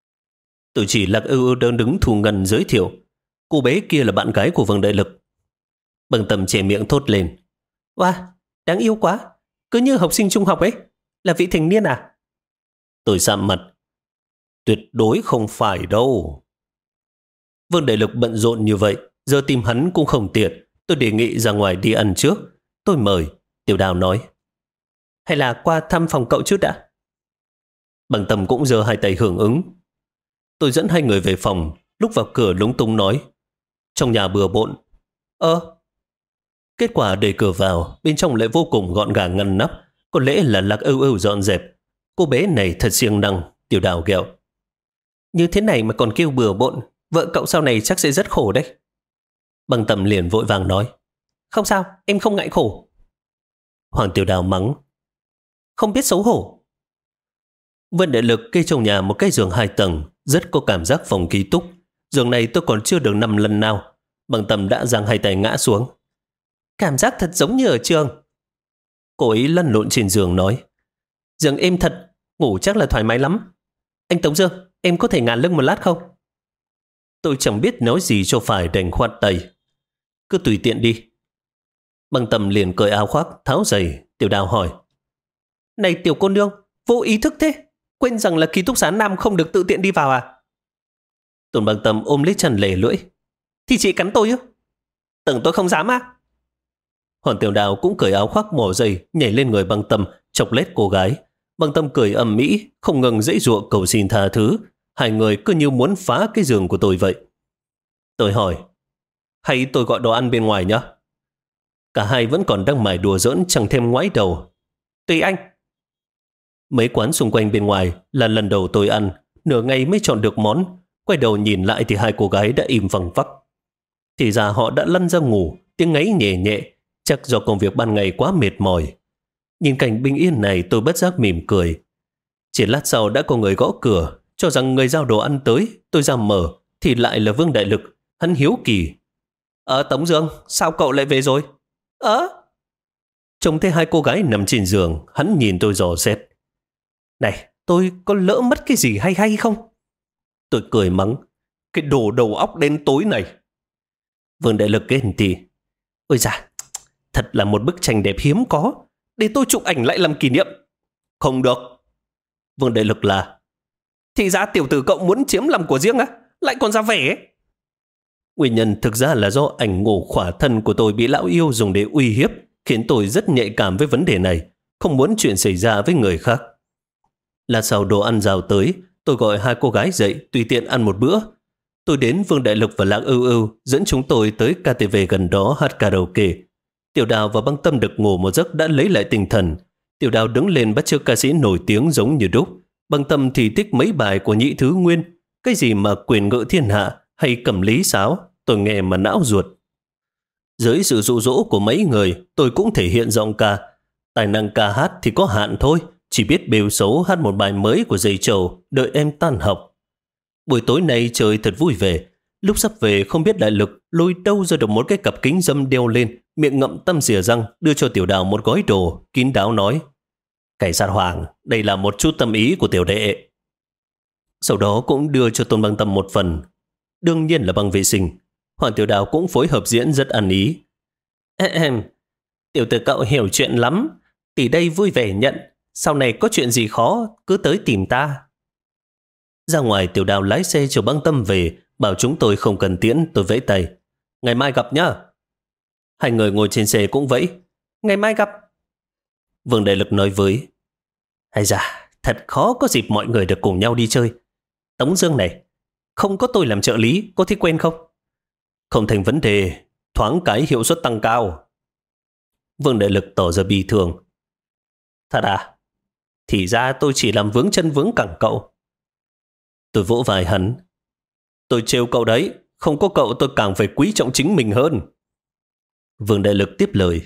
Tôi chỉ lạc ư đơn đứng thu ngân giới thiệu: cô bé kia là bạn gái của Vương Đại Lực. Bằng Tầm che miệng thốt lên: wow, đáng yêu quá, cứ như học sinh trung học ấy, là vị thành niên à? Tôi sạm mặt: tuyệt đối không phải đâu. Vương Đại Lực bận rộn như vậy, giờ tìm hắn cũng không tiện. Tôi đề nghị ra ngoài đi ăn trước. Tôi mời. Tiểu Đào nói: hay là qua thăm phòng cậu trước đã. Bằng Tầm cũng giơ hai tay hưởng ứng. Tôi dẫn hai người về phòng. Lúc vào cửa lúng túng nói: trong nhà bừa bộn. Kết quả đẩy cửa vào, bên trong lại vô cùng gọn gàng ngăn nắp. Có lẽ là Lạc Âu Âu dọn dẹp. Cô bé này thật siêng năng. Tiểu Đào ghẹo: như thế này mà còn kêu bừa bộn, vợ cậu sau này chắc sẽ rất khổ đấy. Bằng Tầm liền vội vàng nói: không sao, em không ngại khổ. Hoàng Tiểu Đào mắng: không biết xấu hổ. Vân Đại Lực kê trong nhà một cái giường 2 tầng, rất có cảm giác phòng ký túc. Giường này tôi còn chưa được nằm lần nào. Bằng Tầm đã giang hai tay ngã xuống: cảm giác thật giống như ở trường. Cô ấy lăn lộn trên giường nói: giường êm thật, ngủ chắc là thoải mái lắm. Anh Tống Dương, em có thể ngả lưng một lát không? Tôi chẳng biết nói gì cho phải, đành khoát tay. Cứ tùy tiện đi. Băng Tâm liền cởi áo khoác, tháo giày. Tiểu Đào hỏi. Này tiểu cô nương, vô ý thức thế. Quên rằng là ký túc xá nam không được tự tiện đi vào à? Tôn Băng Tâm ôm lấy chăn lề lưỡi. Thì chị cắn tôi á? Tưởng tôi không dám à? Hoàng Tiểu Đào cũng cởi áo khoác mỏ giày, nhảy lên người Băng Tâm, chọc lết cô gái. Băng Tâm cười ầm mỹ, không ngừng giãy giụa cầu xin tha thứ. Hai người cứ như muốn phá cái giường của tôi vậy. Tôi hỏi, hay tôi gọi đồ ăn bên ngoài nhá? Cả hai vẫn còn đang mải đùa giỡn, chẳng thêm ngoái đầu. Tùy anh. Mấy quán xung quanh bên ngoài là lần đầu tôi ăn, nửa ngày mới chọn được món. Quay đầu nhìn lại thì hai cô gái đã im phăng phắc. Thì ra họ đã lăn ra ngủ, tiếng ngáy nhẹ nhẹ, chắc do công việc ban ngày quá mệt mỏi. Nhìn cảnh bình yên này tôi bất giác mỉm cười. Chỉ lát sau đã có người gõ cửa, cho rằng người giao đồ ăn tới. Tôi ra mở thì lại là Vương Đại Lực. Hắn hiếu kỳ. Tống Dương, sao cậu lại về rồi? Trông thấy hai cô gái nằm trên giường, hắn nhìn tôi dò xét. Này, tôi có lỡ mất cái gì hay hay không? Tôi cười mắng. Cái đồ đầu óc đen tối này. Vương Đại Lực ghen tị. Ôi dạ, thật là một bức tranh đẹp hiếm có. Để tôi chụp ảnh lại làm kỷ niệm. Không được. Vương Đại Lực là. Thì ra tiểu tử cậu muốn chiếm làm của riêng á? Lại còn ra vẻ. Nguyên nhân thực ra là do ảnh ngủ khỏa thân của tôi bị lão yêu dùng để uy hiếp, khiến tôi rất nhạy cảm với vấn đề này, không muốn chuyện xảy ra với người khác. Là sau đồ ăn rào tới, tôi gọi hai cô gái dậy tùy tiện ăn một bữa. Tôi đến Vương Đại Lực và Lạc Ưu Ưu dẫn chúng tôi tới KTV gần đó hát karaoke. Tiểu Đào và Băng Tâm được ngủ một giấc đã lấy lại tinh thần. Tiểu Đào đứng lên bắt chước ca sĩ nổi tiếng giống như đúc. Băng Tâm thì thích mấy bài của Nhị Thứ Nguyên. Cái gì mà quyền ngự thiên hạ hay cầm lý sáo, tôi nghe mà não ruột. Dưới sự dụ dỗ của mấy người, tôi cũng thể hiện giọng ca. Tài năng ca hát thì có hạn thôi, chỉ biết bêu xấu hát một bài mới của Dây Trầu, đợi em tan học. Buổi tối nay trời thật vui vẻ. Lúc sắp về không biết Đại Lực lôi đâu ra được một cái cặp kính dâm đeo lên, miệng ngậm tăm rìa răng, đưa cho Tiểu Đào một gói đồ, kín đáo nói. Cảnh sát Hoàng, đây là một chút tâm ý của tiểu đệ. Sau đó cũng đưa cho Tôn Băng Tâm một phần. Đương nhiên là băng vệ sinh. Hoàng Tiểu Đào cũng phối hợp diễn rất ăn ý. Tiểu tử cậu hiểu chuyện lắm. Tỷ đây vui vẻ nhận. Sau này có chuyện gì khó, cứ tới tìm ta. Ra ngoài, Tiểu Đào lái xe chở Băng Tâm về, bảo chúng tôi không cần tiễn. Tôi vẫy tay. Ngày mai gặp nhá. Hai người ngồi trên xe cũng vẫy. Ngày mai gặp. Vương Đại Lực nói với. Hay da, thật khó có dịp mọi người được cùng nhau đi chơi. Tống Dương này, không có tôi làm trợ lý, có thích quen không? Không thành vấn đề, thoáng cái hiệu suất tăng cao. Vương Đại Lực tỏ ra bi thường. Thật à? Thì ra tôi chỉ làm vướng chân vướng cẳng cậu. Tôi vỗ vai hắn. Tôi trêu cậu đấy, không có cậu tôi càng phải quý trọng chính mình hơn. Vương Đại Lực tiếp lời.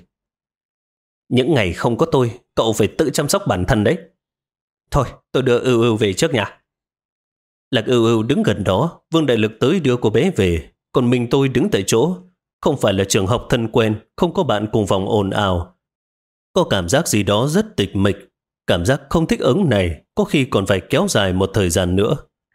Những ngày không có tôi, cậu phải tự chăm sóc bản thân đấy. Thôi, tôi đưa Ưu Ưu về trước nhà. Lạc Ưu Ưu đứng gần đó, Vương Đại Lực tới đưa cô bé về, còn mình tôi đứng tại chỗ. Không phải là trường học thân quen, không có bạn cùng phòng ồn ào. Có cảm giác gì đó rất tịch mịch. Cảm giác không thích ứng này có khi còn phải kéo dài một thời gian nữa.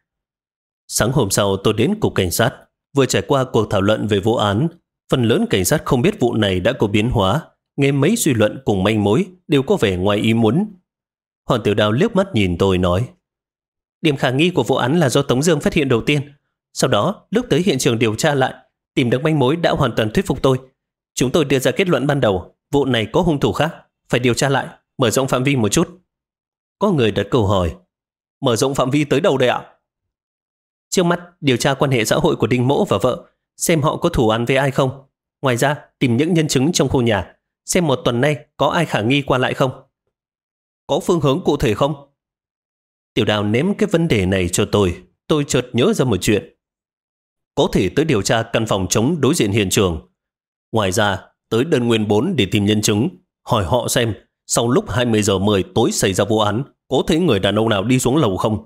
Sáng hôm sau tôi đến cục cảnh sát, vừa trải qua cuộc thảo luận về vụ án. Phần lớn cảnh sát không biết vụ này đã có biến hóa, nghe mấy suy luận cùng manh mối đều có vẻ ngoài ý muốn. Hoàng Tiểu Đào liếc mắt nhìn tôi nói. Điểm khả nghi của vụ án là do Tống Dương phát hiện đầu tiên. Sau đó, lúc tới hiện trường điều tra lại, tìm được manh mối đã hoàn toàn thuyết phục tôi. Chúng tôi đưa ra kết luận ban đầu, vụ này có hung thủ khác, phải điều tra lại, mở rộng phạm vi một chút. Có người đặt câu hỏi, mở rộng phạm vi tới đâu đây ạ? Trước mắt, điều tra quan hệ xã hội của Đinh Mỗ và vợ, xem họ có thù án với ai không. Ngoài ra, tìm những nhân chứng trong khu nhà, xem một tuần nay có ai khả nghi qua lại không. Có phương hướng cụ thể không? Tiểu Đào ném cái vấn đề này cho tôi chợt nhớ ra một chuyện. Có thể tới điều tra căn phòng trống đối diện hiện trường. Ngoài ra, tới đơn nguyên 4 để tìm nhân chứng, hỏi họ xem sau lúc 20 giờ 10 tối xảy ra vụ án, có thấy người đàn ông nào đi xuống lầu không?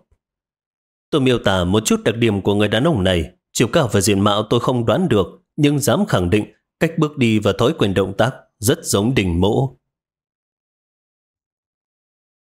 Tôi miêu tả một chút đặc điểm của người đàn ông này, chiều cao và diện mạo tôi không đoán được, nhưng dám khẳng định cách bước đi và thói quen động tác rất giống Đinh Mỗ.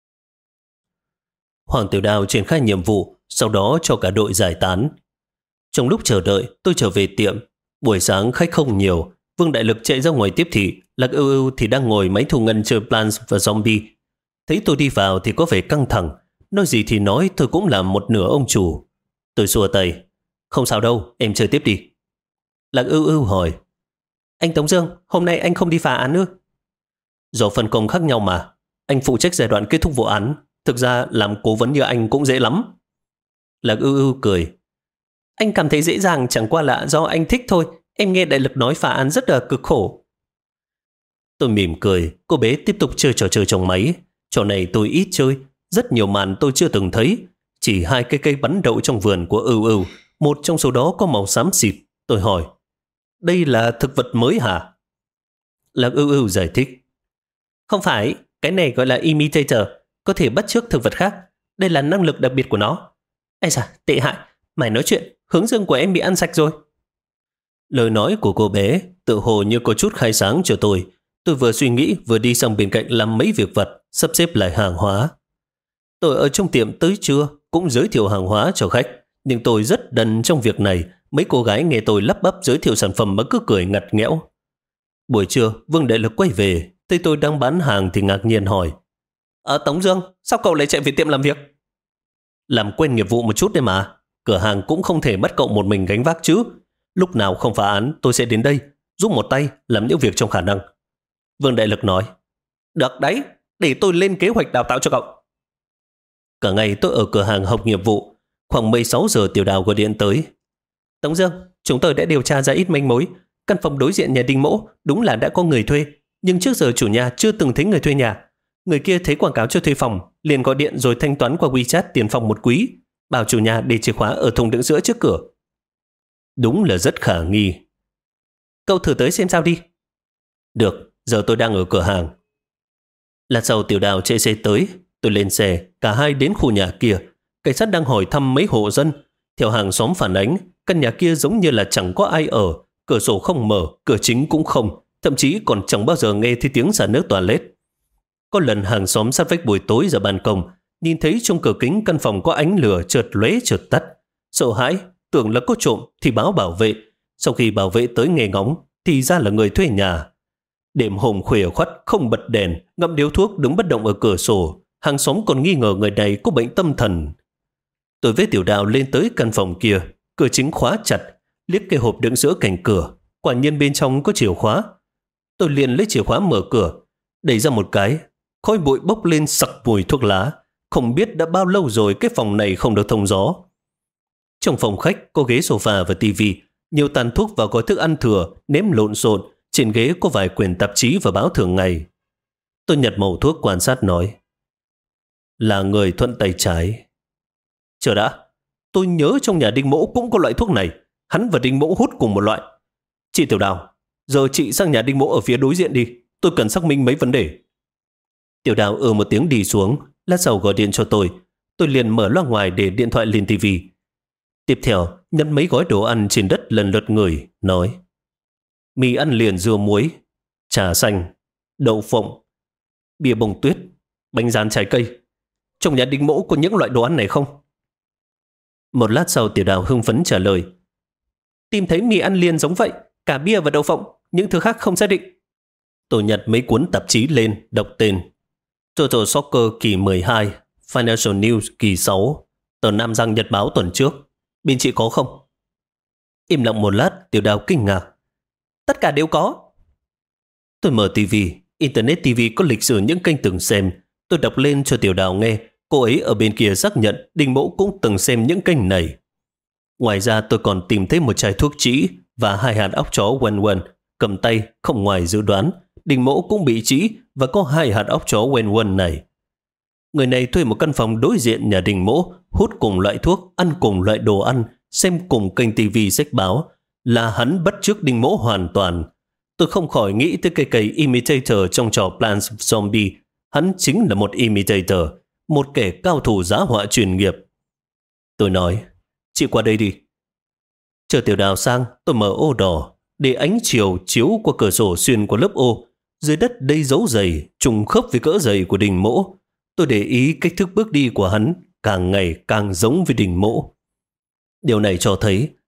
Hoàng Tiểu Đào triển khai nhiệm vụ, sau đó cho cả đội giải tán. Trong lúc chờ đợi, tôi trở về tiệm. Buổi sáng khách không nhiều. Vương Đại Lực chạy ra ngoài tiếp thị. Lạc Ưu Ưu thì đang ngồi máy thu ngân chơi Plants và Zombie. Thấy tôi đi vào thì có vẻ căng thẳng. Nói gì thì nói, tôi cũng là một nửa ông chủ. Tôi xua tay. Không sao đâu, em chơi tiếp đi. Lạc Ưu Ưu hỏi. Anh Tống Dương, hôm nay anh không đi phá án ư? Do phân công khác nhau mà. Anh phụ trách giai đoạn kết thúc vụ án. Thực ra làm cố vấn như anh cũng dễ lắm. Lạc Ưu Ưu cười. Anh cảm thấy dễ dàng chẳng qua là do anh thích thôi. Em nghe Đại Lực nói phá án rất là cực khổ. Tôi mỉm cười. Cô bé tiếp tục chơi trò chơi trong máy. Trò này tôi ít chơi. Rất nhiều màn tôi chưa từng thấy. Chỉ 2 cái cây bắn đậu trong vườn của Ưu Ưu. Một trong số đó có màu xám xịt. Tôi hỏi. Đây là thực vật mới hả? Lạc Ưu Ưu giải thích. Không phải. Cái này gọi là imitator. Có thể bắt chước thực vật khác. Đây là năng lực đặc biệt của nó. Ây da, tệ hại. Mày nói chuyện, hướng dương của em bị ăn sạch rồi. Lời nói của cô bé tự hồ như có chút khai sáng cho tôi. Tôi vừa suy nghĩ vừa đi sang bên cạnh làm mấy việc vặt, sắp xếp lại hàng hóa. Tôi ở trong tiệm tới trưa cũng giới thiệu hàng hóa cho khách. Nhưng tôi rất đần trong việc này. Mấy cô gái nghe tôi lắp bắp giới thiệu sản phẩm mà cứ cười ngặt nghẽo. Buổi trưa, Vương Đại Lực quay về. Thấy tôi đang bán hàng thì ngạc nhiên hỏi. Tống Dương, sao cậu lại chạy về tiệm làm việc? Làm quen nghiệp vụ một chút đấy mà. Cửa hàng cũng không thể bắt cậu một mình gánh vác chứ. Lúc nào không phá án tôi sẽ đến đây, giúp một tay làm những việc trong khả năng. Vương Đại Lực nói. Được đấy, để tôi lên kế hoạch đào tạo cho cậu. Cả ngày tôi ở cửa hàng học nghiệp vụ. Khoảng 16 giờ Tiểu Đào gọi điện tới. Tống Dương, chúng tôi đã điều tra ra ít manh mối. Căn phòng đối diện nhà Đinh Mỗ đúng là đã có người thuê. Nhưng trước giờ chủ nhà chưa từng thấy người thuê nhà. Người kia thấy quảng cáo cho thuê phòng, liền gọi điện rồi thanh toán qua WeChat tiền phòng một quý. Bảo chủ nhà để chìa khóa ở thùng đựng sữa trước cửa. Đúng là rất khả nghi. Cậu thử tới xem sao đi. Được, giờ tôi đang ở cửa hàng. Lát sau Tiểu Đào chạy xe tới. Tôi lên xe, cả hai đến khu nhà kia. Cảnh sát đang hỏi thăm mấy hộ dân. Theo hàng xóm phản ánh, căn nhà kia giống như là chẳng có ai ở. Cửa sổ không mở, cửa chính cũng không. Thậm chí còn chẳng bao giờ nghe thấy tiếng xả nước toilet. Có lần hàng xóm sát vách buổi tối ra ban công, nhìn thấy trong cửa kính căn phòng có ánh lửa chợt lóe chợt tắt. Sợ hãi, tưởng là có trộm thì báo bảo vệ. Sau khi bảo vệ tới nghe ngóng thì ra là người thuê nhà. Đêm hôm khuya khoắt không bật đèn, ngậm điếu thuốc đứng bất động ở cửa sổ. Hàng xóm còn nghi ngờ người này có bệnh tâm thần. Tôi với Tiểu Đào lên tới căn phòng kia. Cửa chính khóa chặt, liếc cái hộp đựng sữa cạnh cửa. Quả nhiên bên trong có chìa khóa. Tôi liền lấy chìa khóa mở cửa, đẩy ra một cái. Khói bụi bốc lên sặc mùi thuốc lá. Không biết đã bao lâu rồi cái phòng này không được thông gió. Trong phòng khách có ghế sofa và tivi, nhiều tàn thuốc và gói thức ăn thừa ném lộn xộn. Trên ghế có vài quyển tạp chí và báo thường ngày. Tôi nhặt mẩu thuốc quan sát nói. Là người thuận tay trái. Chờ đã, tôi nhớ trong nhà Đinh Mỗ cũng có loại thuốc này. Hắn và Đinh Mỗ hút cùng một loại. Chị Tiểu Đào, giờ chị sang nhà Đinh Mỗ ở phía đối diện đi. Tôi cần xác minh mấy vấn đề. Tiểu Đào một tiếng đi xuống. Lát sau gọi điện cho tôi. Tôi liền mở loa ngoài để điện thoại lên tivi. Tiếp theo nhặt mấy gói đồ ăn trên đất lần lượt ngửi, nói. Mì ăn liền dưa muối, trà xanh, đậu phộng, bia bông tuyết, bánh rán trái cây. Trong nhà Đinh Mỗ có những loại đồ ăn này không? Một lát sau Tiểu Đào hưng phấn trả lời. Tìm thấy mì ăn liền giống vậy, cả bia và đậu phộng, những thứ khác không xác định. Tôi nhặt mấy cuốn tạp chí lên, đọc tên. Total Soccer kỳ 12, Financial News kỳ 6, tờ Nam Giang Nhật Báo tuần trước. Bên chị có không? Im lặng một lát, Tiểu Đào kinh ngạc. Tất cả đều có. Tôi mở tivi, Internet TV có lịch sử những kênh từng xem. Tôi đọc lên cho Tiểu Đào nghe. Cô ấy ở bên kia xác nhận Đinh Mỗ cũng từng xem những kênh này. Ngoài ra tôi còn tìm thấy một chai thuốc trĩ và 2 hạt óc chó Wen Wen. Cầm tay, không ngoài dự đoán, Đinh Mỗ cũng bị trĩ và có 2 hạt óc chó Wen Wen này. Người này thuê một căn phòng đối diện nhà Đinh Mỗ, hút cùng loại thuốc, ăn cùng loại đồ ăn, xem cùng kênh TV sách báo. Là hắn bắt chước Đinh Mỗ hoàn toàn. Tôi không khỏi nghĩ tới cây cầy imitator trong trò Plants vs. Zombie. Hắn chính là một imitator, một kẻ cao thủ giá họa chuyên nghiệp. Tôi nói, chị qua đây đi. Chờ Tiểu Đào sang, tôi mở ô đỏ, để ánh chiều chiếu qua cửa sổ xuyên qua lớp ô. Dưới đất đầy dấu giày, trùng khớp với cỡ giày của Đinh Mỗ. Tôi để ý cách thức bước đi của hắn càng ngày càng giống với Đinh Mỗ. Điều này cho thấy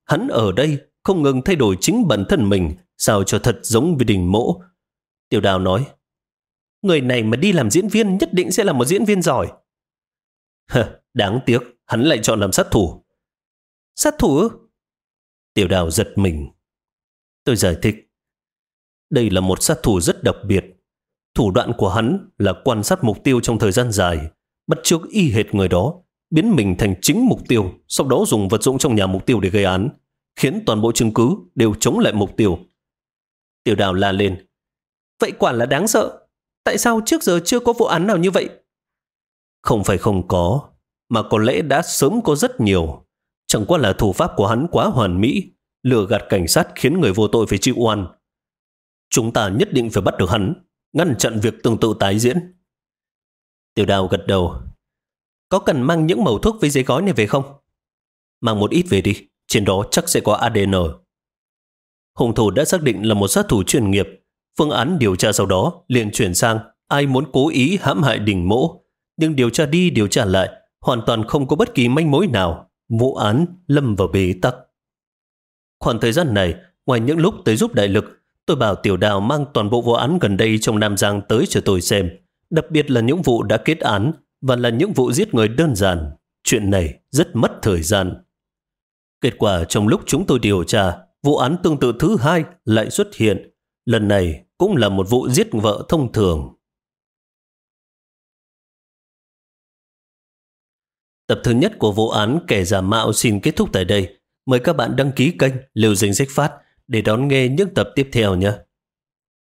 hắn ở đây không ngừng thay đổi chính bản thân mình, sao cho thật giống với Đình Mỗ. Tiểu Đào nói, người này mà đi làm diễn viên nhất định sẽ là một diễn viên giỏi. Đáng tiếc, hắn lại chọn làm sát thủ. Sát thủ ư? Tiểu Đào giật mình. Tôi giải thích, đây là một sát thủ rất đặc biệt. Thủ đoạn của hắn là quan sát mục tiêu trong thời gian dài, bắt chước y hệt người đó, biến mình thành chính mục tiêu, sau đó dùng vật dụng trong nhà mục tiêu để gây án, khiến toàn bộ chứng cứ đều chống lại mục tiêu. Tiểu Đào la lên, vậy quả là đáng sợ. Tại sao trước giờ chưa có vụ án nào như vậy? Không phải không có, mà có lẽ đã sớm có rất nhiều. Chẳng qua là thủ pháp của hắn quá hoàn mỹ, lừa gạt cảnh sát khiến người vô tội phải chịu oan. Chúng ta nhất định phải bắt được hắn, ngăn chặn việc tương tự tái diễn. Tiểu Đào gật đầu. Có cần mang những mẩu thuốc với giấy gói này về không? Mang một ít về đi, trên đó chắc sẽ có ADN. Hung thủ đã xác định là một sát thủ chuyên nghiệp. Phương án điều tra sau đó liền chuyển sang ai muốn cố ý hãm hại Đình Mỗ. Nhưng điều tra đi điều tra lại, hoàn toàn không có bất kỳ manh mối nào. Vụ án lâm vào bế tắc. Khoảng thời gian này, ngoài những lúc tới giúp đại lực, tôi bảo Tiểu Đào mang toàn bộ vụ án gần đây trong Nam Giang tới cho tôi xem. Đặc biệt là những vụ đã kết án và là những vụ giết người đơn giản. Chuyện này rất mất thời gian. Kết quả trong lúc chúng tôi điều tra, vụ án tương tự thứ hai lại xuất hiện. Lần này cũng là một vụ giết vợ thông thường. Tập thứ nhất của vụ án kẻ giả mạo xin kết thúc tại đây. Mời các bạn đăng ký kênh Lưu Dính Sách Phát để đón nghe những tập tiếp theo nhé.